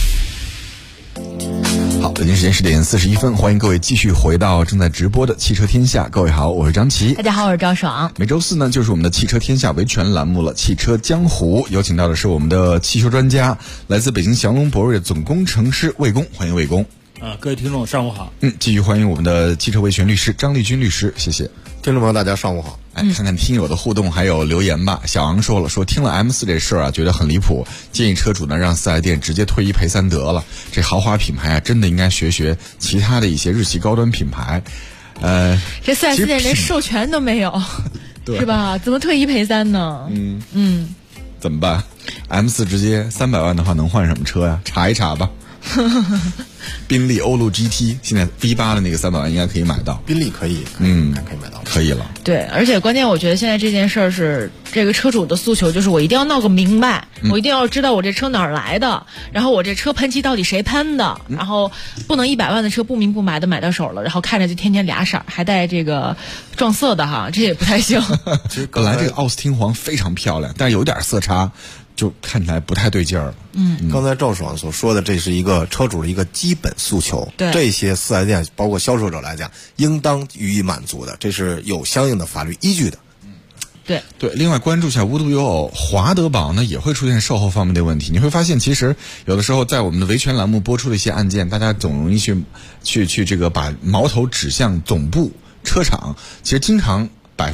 好，北京时间10点41分，欢迎各位继续回到正在直播的汽车天下。各位好，我是张琪。 大家好，我是赵爽。 每周四呢，就是我们的汽车天下维权栏目了。汽车江湖有请到的是我们的汽修专家，来自北京祥龙博瑞的总工程师魏工，欢迎魏工。 各位听众上午好。 继续欢迎我们的汽车维权律师张立军律师，谢谢。 听众朋友大家上午好。 看看听友的互动还有留言吧。小昂说了，说听了 M4 这事儿啊，觉得很离谱，建议车主呢让四 S 店直接退1赔3得了。这豪华品牌啊，真的应该学学其他的一些日系高端品牌。 这四 S 店连授权都没有，是吧？怎么退1赔3呢？ 怎么办 ？M4 直接300万的话，能换什么车呀？查一查吧。宾利欧陆 GT 现在 V8 的那个300万应该可以买到， 宾利可以买到， 可以了。 对，而且关键我觉得现在这件事儿是这个车主的诉求，就是我一定要闹个明白，我一定要知道我这车哪儿来的，然后我这车喷漆到底谁喷的，然后不能100万的车不明不白的买到手了，然后看着就天天俩色儿，还带这个撞色的哈，这也不太行。 其实本来这个奥斯汀黄非常漂亮，但是有点色差，就看起来不太对劲儿了。 刚才赵爽所说的，这是一个车主的一个基本诉求， 对这些四 S 店包括销售者来讲，应当予以满足的，这是有相应的法律依据的。 对，另外关注一下无独有偶，华德宝呢也会出现售后方面的问题。你会发现，其实有的时候在我们的维权栏目播出的一些案件，大家总容易去这个把矛头指向总部车厂，其实经常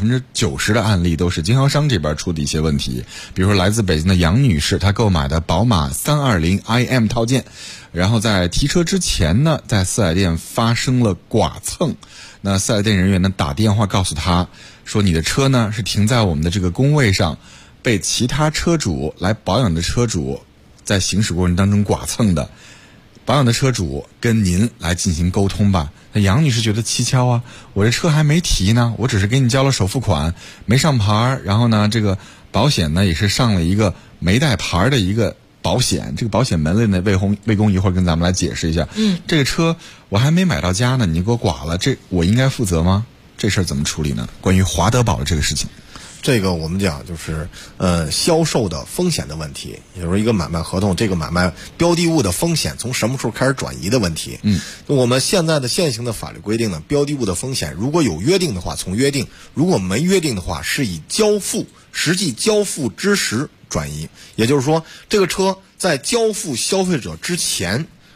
90%的案例都是经销商这边出的一些问题。比如说来自北京的杨女士，她购买的宝马320 IM 套件，然后在提车之前呢，在四 S 店发生了剐蹭。那四 S 店人员呢打电话告诉她说，你的车呢是停在我们的这个工位上，被其他车主来保养的车主在行驶过程当中剐蹭的。保养的车主跟您来进行沟通吧。那杨女士觉得蹊跷啊，我这车还没提呢，我只是给你交了首付款，没上牌，然后呢这个保险呢也是上了一个没带牌的一个保险，这个保险门类呢魏工一会儿跟咱们来解释一下。这个车我还没买到家呢，你给我剐了，这我应该负责吗？这事儿怎么处理呢？关于华德宝的这个事情， 这个我们讲就是销售的风险的问题，也就是说一个买卖合同，这个买卖标的物的风险从什么时候开始转移的问题。我们现在的现行的法律规定呢，标的物的风险如果有约定的话从约定，如果没约定的话是以实际交付之时转移。也就是说，这个车在交付消费者之前，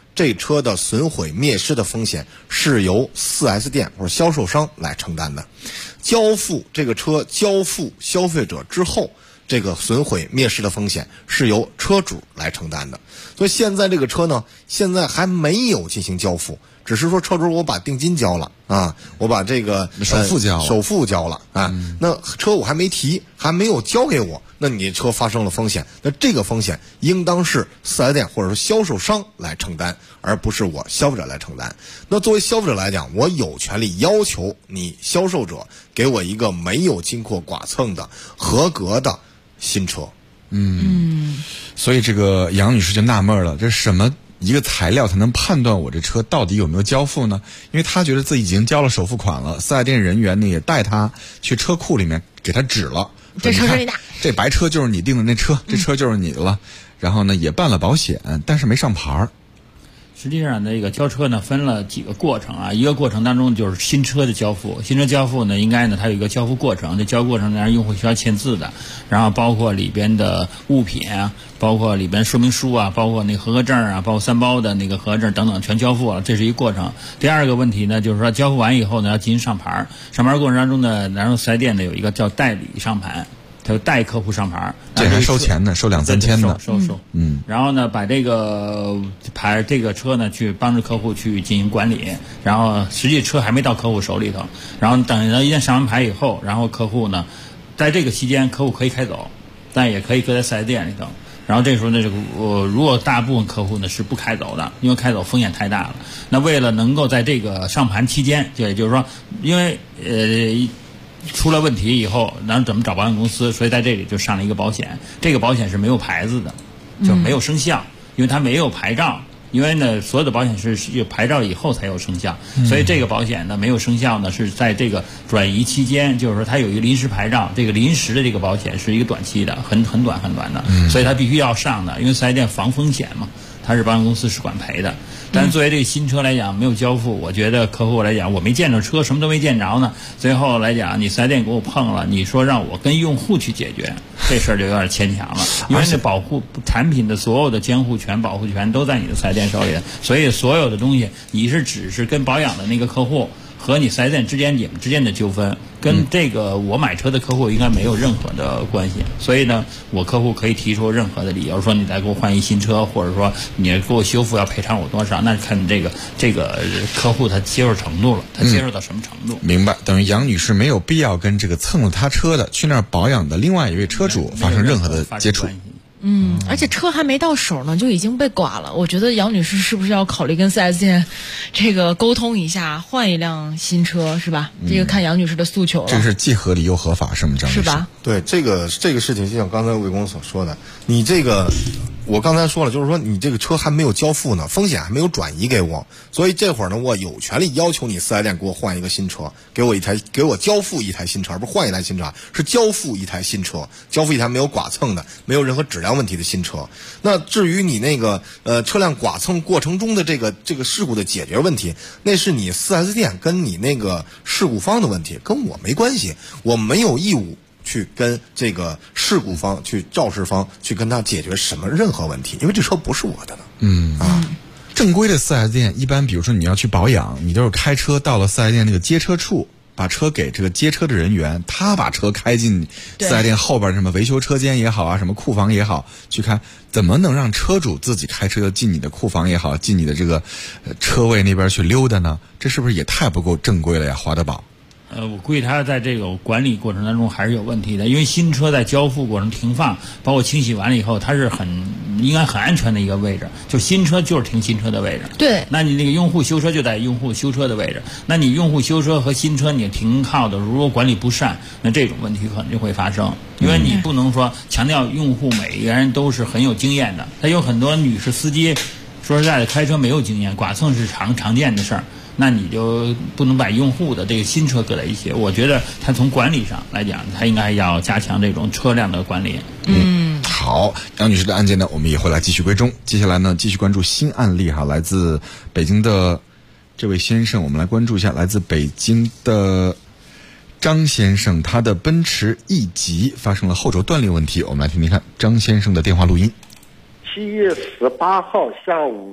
这车的损毁灭失的风险是由 4S 店或者销售商来承担的。这个车交付消费者之后，这个损毁灭失的风险是由车主来承担的。所以现在这个车呢，现在还没有进行交付，只是说车主我把定金交了啊，我把这个首付交了啊，那车我还没提，还没有交给我，那你车发生了风险，那这个风险应当是 4S 店或者说销售商来承担，而不是我消费者来承担。那作为消费者来讲，我有权利要求你销售者给我一个没有经过剐蹭的合格的新车。 所以这个杨女士就纳闷了，这是什么一个材料才能判断我这车到底有没有交付呢？因为她觉得自己已经交了首付款了，4S店人员呢也带她去车库里面给她指了， 这车最大， 这白车就是你订的那车，这车就是你的了。然后呢也办了保险，但是没上牌。 实际上这个交车呢分了几个过程啊，一个过程当中就是新车的交付，新车交付呢应该呢它有一个交付过程，这交付过程呢用户需要签字的，然后包括里边的物品啊，包括里边说明书啊，包括那个合格证啊，包括3包的那个合格证等等全交付了，这是一个过程。第二个问题呢就是说交付完以后呢要进行上牌，上牌过程当中呢，然后4S店呢有一个叫代理上牌，他就带客户上牌， 这还收钱呢，收2-3千的， 收。然后呢，把这个牌这个车呢，去帮助客户去进行管理，然后实际车还没到客户手里头，然后等到一旦上完牌以后，然后客户呢，在这个期间，客户可以开走，但也可以搁在4S店里头。然后这时候呢，如果大部分客户呢是不开走的，因为开走风险太大了。那为了能够在这个上盘期间，也就是说，因为出了问题以后，然后怎么找保险公司？所以在这里就上了一个保险，这个保险是没有牌子的，就没有生效，因为它没有牌照。因为呢，所有的保险是有牌照以后才有生效，所以这个保险呢没有生效呢，是在这个转移期间，就是说它有一个临时牌照，这个临时的这个保险是一个短期的，很短的，所以它必须要上的，因为4S店防风险嘛，它是保险公司是管赔的。但是作为这个新车来讲，没有交付，我觉得客户来讲，我没见着车，什么都没见着呢。最后来讲，你4S店给我碰了，你说让我跟用户去解决，这事儿就有点牵强了。因为那保护产品的所有的监护权、保护权都在你的4S店手里，所以所有的东西你是只是跟保养的那个客户和你4S店你们之间的纠纷，跟这个我买车的客户应该没有任何的关系。所以呢，我客户可以提出任何的理由，说你再给我换一新车，或者说你给我修复要赔偿我多少，那看这个客户他接受程度了，他接受到什么程度。 明白，等于杨女士没有必要跟这个蹭了她车的去那儿保养的另外一位车主发生任何的接触。 而且车还没到手呢，就已经被剐了。我觉得杨女士是不是要考虑跟4S店这个沟通一下，换一辆新车，是吧？这个看杨女士的诉求了。 这是既合理又合法，是吗？张女士？ 是吧？ 对，这个事情就像刚才魏工所说的，你这个我刚才说了，就是说你这个车还没有交付呢，风险还没有转移给我，所以这会儿呢，我有权利要求你4S店给我换一个新车，给我交付一台新车，而不是换一台新车，是交付一台新车，交付一台没有剐蹭的、没有任何质量问题的新车。那至于你那个车辆剐蹭过程中的这个事故的解决问题，那是你4S店跟你那个事故方的问题，跟我没关系，我没有义务去跟这个事故方、去肇事方去跟他解决任何问题，因为这车不是我的呢。 正规的4S店一般，比如说你要去保养，你就是开车到了4S店那个接车处，把车给这个接车的人员，他把车开进4S店后边什么维修车间也好啊，什么库房也好去看，怎么能让车主自己开车进你的库房也好，进你的这个车位那边去溜达呢？这是不是也太不够正规了呀，华德宝？ 我估计他在这个管理过程当中还是有问题的，因为新车在交付过程停放，包括清洗完了以后，它是应该很安全的一个位置，就新车就是停新车的位置。 对， 那你那个用户修车就在用户修车的位置，那你用户修车和新车你停靠的，如果管理不善，那这种问题可能就会发生。因为你不能说强调用户每一个人都是很有经验的，他有很多女士司机，说实在的开车没有经验，剐蹭是常见的事儿。那你就不能把用户的这个新车搁在一起。我觉得他从管理上来讲，他应该要加强这种车辆的管理。 好，杨女士的案件呢，我们也会来继续归踪。接下来呢，继续关注新案例哈，来自北京的这位先生，我们来关注一下来自北京的张先生，他的奔驰 E 级发生了后轴断裂问题，我们来听听看张先生的电话录音。 7月18号下午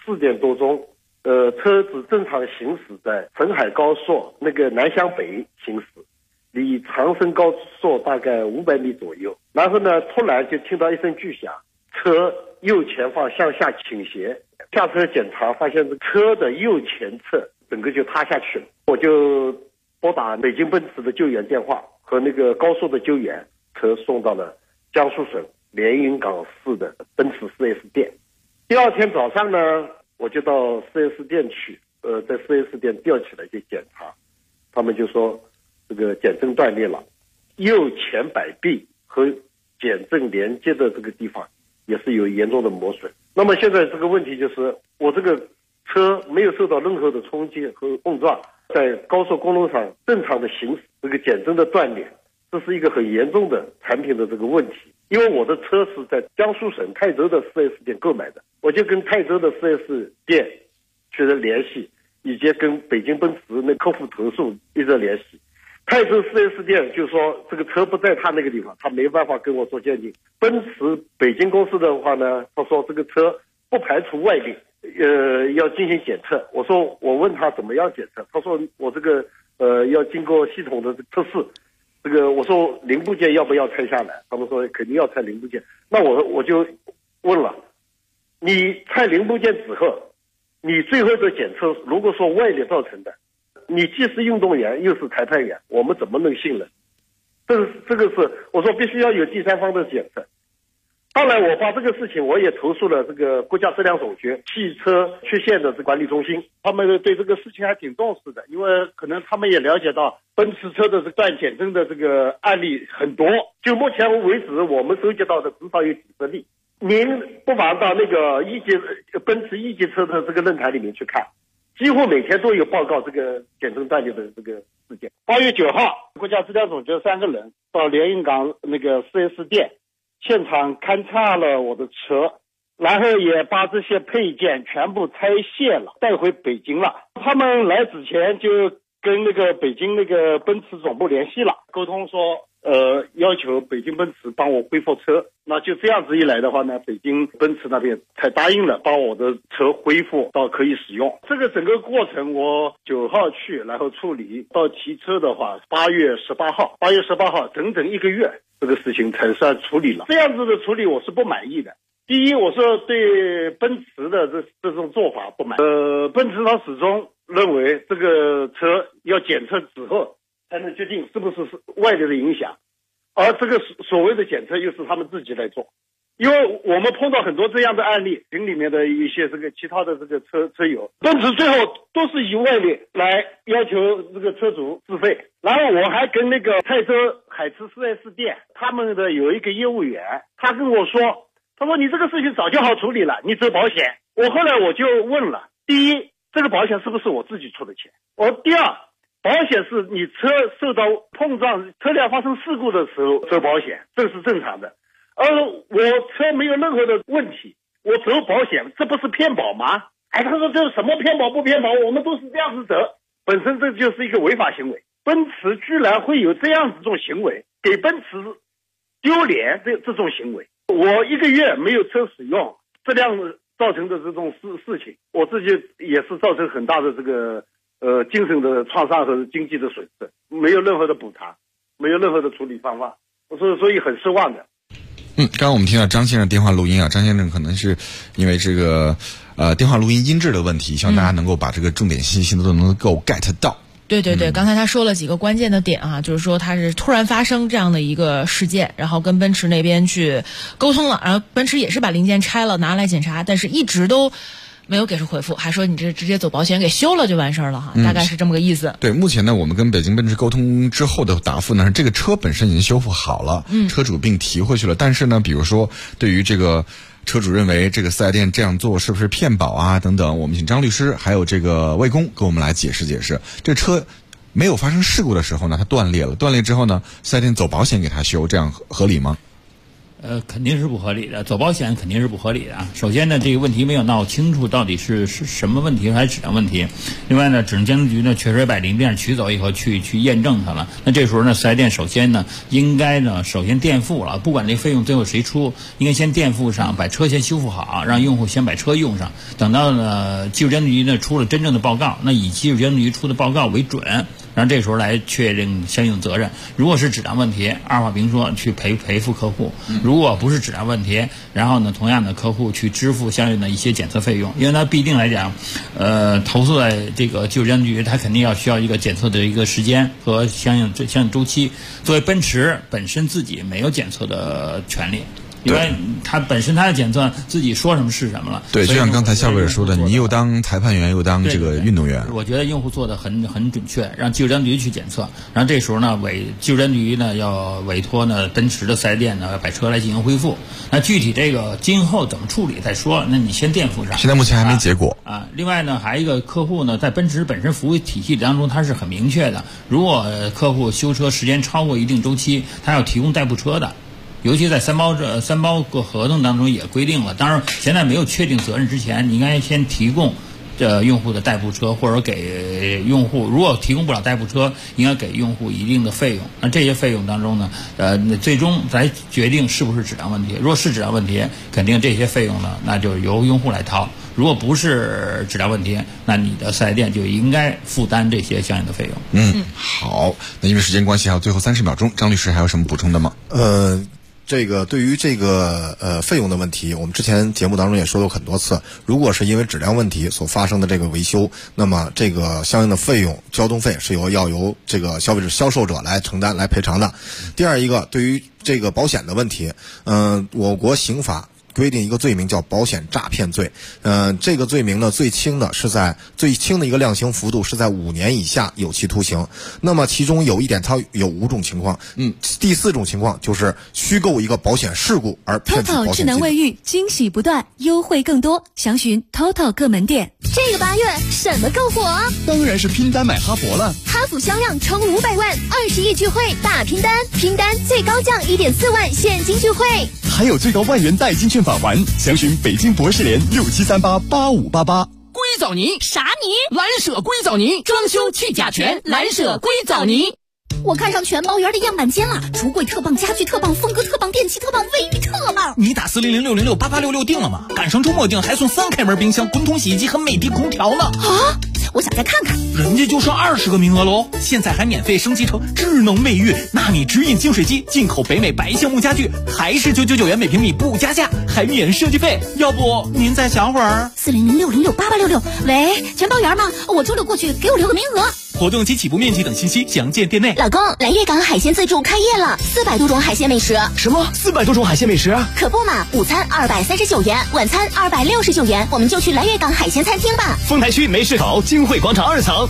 4点多钟，车子正常行驶在沈海高速那个南向北行驶，离长深高速大概500米左右。然后呢，突然就听到一声巨响，车右前方向下倾斜，下车检查发现车的右前侧整个就塌下去了。我就拨打北京奔驰的救援电话和那个高速的救援，车送到了江苏省连云港市的奔驰 4S 店。第二天早上呢，我就到 4S 店去，在 4S 店吊起来就检查，他们就说这个减震断裂了，右前摆臂和减震连接的这个地方也是有严重的磨损。那么现在这个问题就是，我这个车没有受到任何的冲击和碰撞，在高速公路上正常的行驶，这个减震的断裂，这是一个很严重的产品的这个问题。因为我的车是在江苏省泰州的 4S 店购买的，我就跟泰州的 4S 店取得联系，以及跟北京奔驰那客户投诉一直联系。泰州 4S 店就说这个车不在他那个地方，他没办法跟我做鉴定。奔驰北京公司的话呢，他说这个车不排除外力，要进行检测。我问他怎么样检测，他说我这个要经过系统的测试。这个我说零部件要不要拆下来，他们说肯定要拆零部件。那我就问了，你拆零部件之后，你最后的检测如果说外力造成的，你既是运动员又是裁判员，我们怎么能信任？这个是我说必须要有第三方的检测。后来我把这个事情我也投诉了这个国家质量总局汽车缺陷的管理中心，他们对这个事情还挺重视的，因为可能他们也了解到奔驰车的断减震的这个案例很多，就目前为止我们收集到的至少有几十例。您不妨到那个奔驰1级车的这个论坛里面去看，几乎每天都有报告这个减震断裂的这个事件。8月9号，国家质量总局3个人到连云港那个 4S 店现场勘察了我的车，然后也把这些配件全部拆卸了，带回北京了。他们来之前就跟那个北京那个奔驰总部联系了，沟通说要求北京奔驰帮我恢复车。那就这样子一来的话呢，北京奔驰那边才答应了把我的车恢复到可以使用。这个整个过程我9号去，然后处理到提车的话8月18号整整1个月，这个事情才算处理了。这样子的处理我是不满意的。第一，我说对奔驰的这种做法不满意。奔驰他始终认为这个车要检测之后才能决定是不是外力的影响，而这个所谓的检测又是他们自己来做。因为我们碰到很多这样的案例，群里面的一些这个其他的这个车友，奔驰最后都是以外力来要求这个车主自费。然后我还跟那个泰州海驰 4S 店他们的有一个业务员，他跟我说，他说你这个事情早就好处理了，你走保险。后来我就问了，第一，这个保险是不是我自己出的钱？第二，保险是你车受到碰撞，车辆发生事故的时候走保险，这是正常的。而我车没有任何的问题，我走保险，这不是骗保吗？他说这什么骗保不骗保，我们都是这样子走，本身这就是一个违法行为。奔驰居然会有这样子种行为，给奔驰丢脸这种行为。我1个月没有车使用，这样造成的这种事情，我自己也是造成很大的这个精神的创伤和经济的损失，没有任何的补偿，没有任何的处理方法，所以很失望的。 刚刚我们听到张先生电话录音啊，张先生可能是因为这个电话录音音质的问题，希望大家能够把这个重点信息都能够 get 到。 对，刚才他说了几个关键的点啊，就是说他是突然发生这样的一个事件，然后跟奔驰那边去沟通了，然后奔驰也是把零件拆了拿来检查，但是一直都没有给出回复，还说你这直接走保险给修了就完事儿了哈，大概是这么个意思。 对，目前呢，我们跟北京奔驰沟通之后的答复呢，是这个车本身已经修复好了，车主并提回去了，但是呢，比如说对于这个车主认为这个4S店这样做是不是骗保啊等等，我们请张律师还有这个魏工给我们来解释解释。这车没有发生事故的时候呢，它断裂了，断裂之后呢，4S店走保险给它修，这样合理吗？ 肯定是不合理的，走保险肯定是不合理的。首先呢，这个问题没有闹清楚，到底是什么问题还是质量问题。另外呢，质量监督局呢确实把零件取走以后去验证它了。那这时候呢，4S店首先呢应该呢首先垫付了，不管这费用最后谁出，应该先垫付上，把车先修复好，让用户先把车用上。等到呢技术监督局呢出了真正的报告，那以技术监督局出的报告为准。然后这时候来确认相应的责任。如果是质量问题，二话明说去赔付客户；如果不是质量问题，然后呢，同样的客户去支付相应的一些检测费用，因为它必定来讲，投诉在这个技术监督局，它肯定需要一个检测的一个时间和相应周期。作为奔驰本身自己没有检测的权利。因为他本身他的检测自己说什么是什么了。 对，就像刚才夏威尔说的，你又当裁判员又当这个运动员。 我觉得用户做的很准确，让技术监督局去检测，然后这时候呢技术监督局呢要委托呢奔驰的4S店呢把车来进行恢复。那具体这个今后怎么处理再说，那你先垫付上。 现在目前还没结果啊。另外呢，还有一个客户呢，在奔驰本身服务体系当中，它是很明确的，如果客户修车时间超过一定周期，他要提供代步车的。尤其在三包个合同当中也规定了，当然现在没有确定责任之前，你应该先提供用户的代步车，或者给用户，如果提供不了代步车，应该给用户一定的费用。那这些费用当中呢，最终来决定是不是质量问题。如果是质量问题，肯定这些费用呢，那就由用户来掏；如果不是质量问题，那你的4S店就应该负担这些相应的费用。好，那因为时间关系，还有最后30秒钟，张律师还有什么补充的吗？ 这个对于这个费用的问题，我们之前节目当中也说过很多次。如果是因为质量问题所发生的这个维修，那么这个相应的费用，交通费是要由这个销售者来承担来赔偿的。第二一个，对于这个保险的问题，我国刑法规定一个罪名叫保险诈骗罪，这个罪名呢最轻的一个量刑幅度是在5年以下有期徒刑。那么其中有一点，它有5种情况。第4种情况就是虚构一个保险事故而骗取保险金。 TOTO 智能卫浴惊喜不断，优惠更多，详询 TOTO 各门店。 这个8月什么更火？ 当然是拼单买哈佛了。 哈弗销量冲500万，20亿聚会大拼单，拼单最高降1.4万现金聚会， 还有最高万元代金券返还，详询北京博士联67388588。 硅藻泥啥泥？蓝舍硅藻泥，装修去甲醛，蓝舍硅藻泥。 我看上全包园的样板间了，橱柜特棒，家具特棒，风格特棒，电器特棒，卫浴特棒。 你打400-606-8866定了吗？赶上周末定还送3开门冰箱、滚筒洗衣机和美的空调呢。 啊！我想再看看。 人家就剩20个名额喽，现在还免费升级成智能卫浴，纳米直饮净水机，进口北美白橡木家具，还是999元每平米不加价，还免设计费。要不您再想会儿 ？400-606-8866。喂，全包园吗？我周六过去，给我留个名额。 活动及起步面积等信息详见店内。 老公，来粤港海鲜自助开业了，400多种海鲜美食。 什么400多种海鲜美食？ 可不嘛，午餐239元，晚餐269元，我们就去来粤港海鲜餐厅吧。 丰台区梅市口金汇广场2层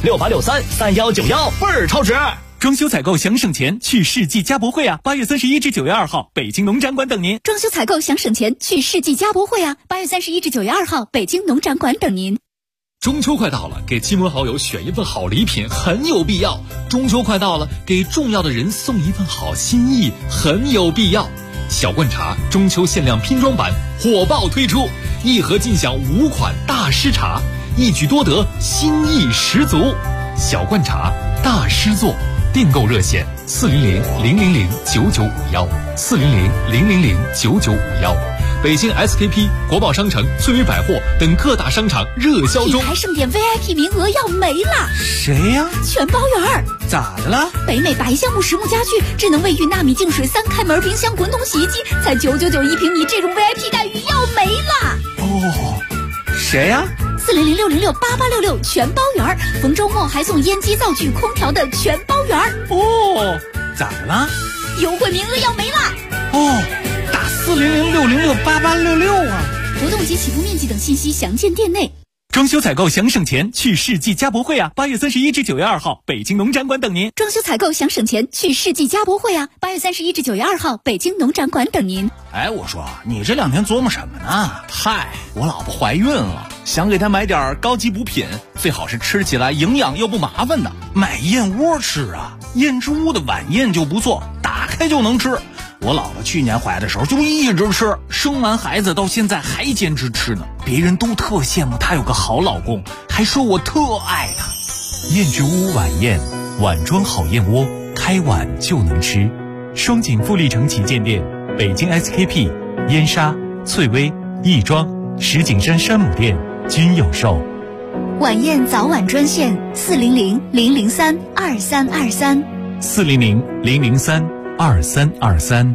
68633191，倍儿超值。 装修采购想省钱，去世纪家博会啊！8月31至9月2号，北京农展馆等您。 装修采购想省钱，去世纪家博会啊！8月31至9月2号，北京农展馆等您。 中秋快到了，给亲朋好友选一份好礼品很有必要。中秋快到了，给重要的人送一份好心意很有必要。小罐茶中秋限量拼装版火爆推出，1盒尽享5款大师茶，一举多得，心意十足。小罐茶大师作，订购热线400-000-9951，400-000-9951。北京 SKP、国宝商城、翠微百货等各大商场热销中。 品牌盛典 VIP 名额要没了。 谁呀？ 全包园。 咋的了？ 北美白橡木实木家具、智能卫浴、纳米净水、3开门冰箱、滚筒洗衣机，才999一平米，这种 VIP 待遇要没了。 哦，谁呀 ？400-606-8866全包园，逢周末还送烟机、灶具、空调的全包园。 哦，咋的了？ 优惠名额要没了。 哦。400-606-8866啊！ 活动及起步面积等信息详见店内。 装修采购想省钱，去世纪家博会啊！8月31至9月2号，北京农展馆等您。 装修采购想省钱，去世纪家博会啊！8月31至9月2号，北京农展馆等您。 哎，我说你这2天琢磨什么呢？嗨，我老婆怀孕了，想给她买点高级补品，最好是吃起来营养又不麻烦的。买燕窝吃啊，燕之屋的晚宴就不错，打开就能吃。 我姥姥去年怀的时候就一直吃，生完孩子到现在还坚持吃呢。别人都特羡慕她有个好老公，还说我特爱她。 燕之屋晚宴，碗装好燕窝，开碗就能吃。双井富力城旗舰店，北京 SKP、燕莎、翠微、亦庄、石景山山姆店均有售。 晚宴早晚专线400-003-2323。 400-003-2323。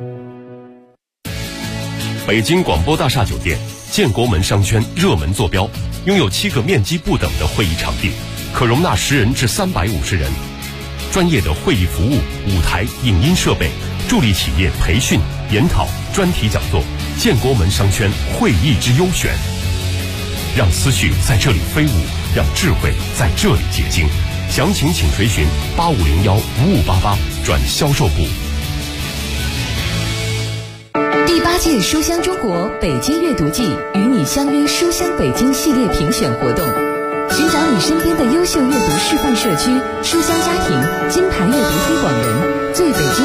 北京广播大厦酒店建国门商圈热门坐标，拥有7个面积不等的会议场地，可容纳10人至350人。专业的会议服务、舞台、影音设备，助力企业培训、研讨、专题讲座。建国门商圈会议之优选，让思绪在这里飞舞，让智慧在这里结晶。详情请垂询8501-5588转销售部。 第8届书香中国北京阅读季与你相约书香北京系列评选活动，寻找你身边的优秀阅读示范社区、书香家庭、金牌阅读推广人、最北京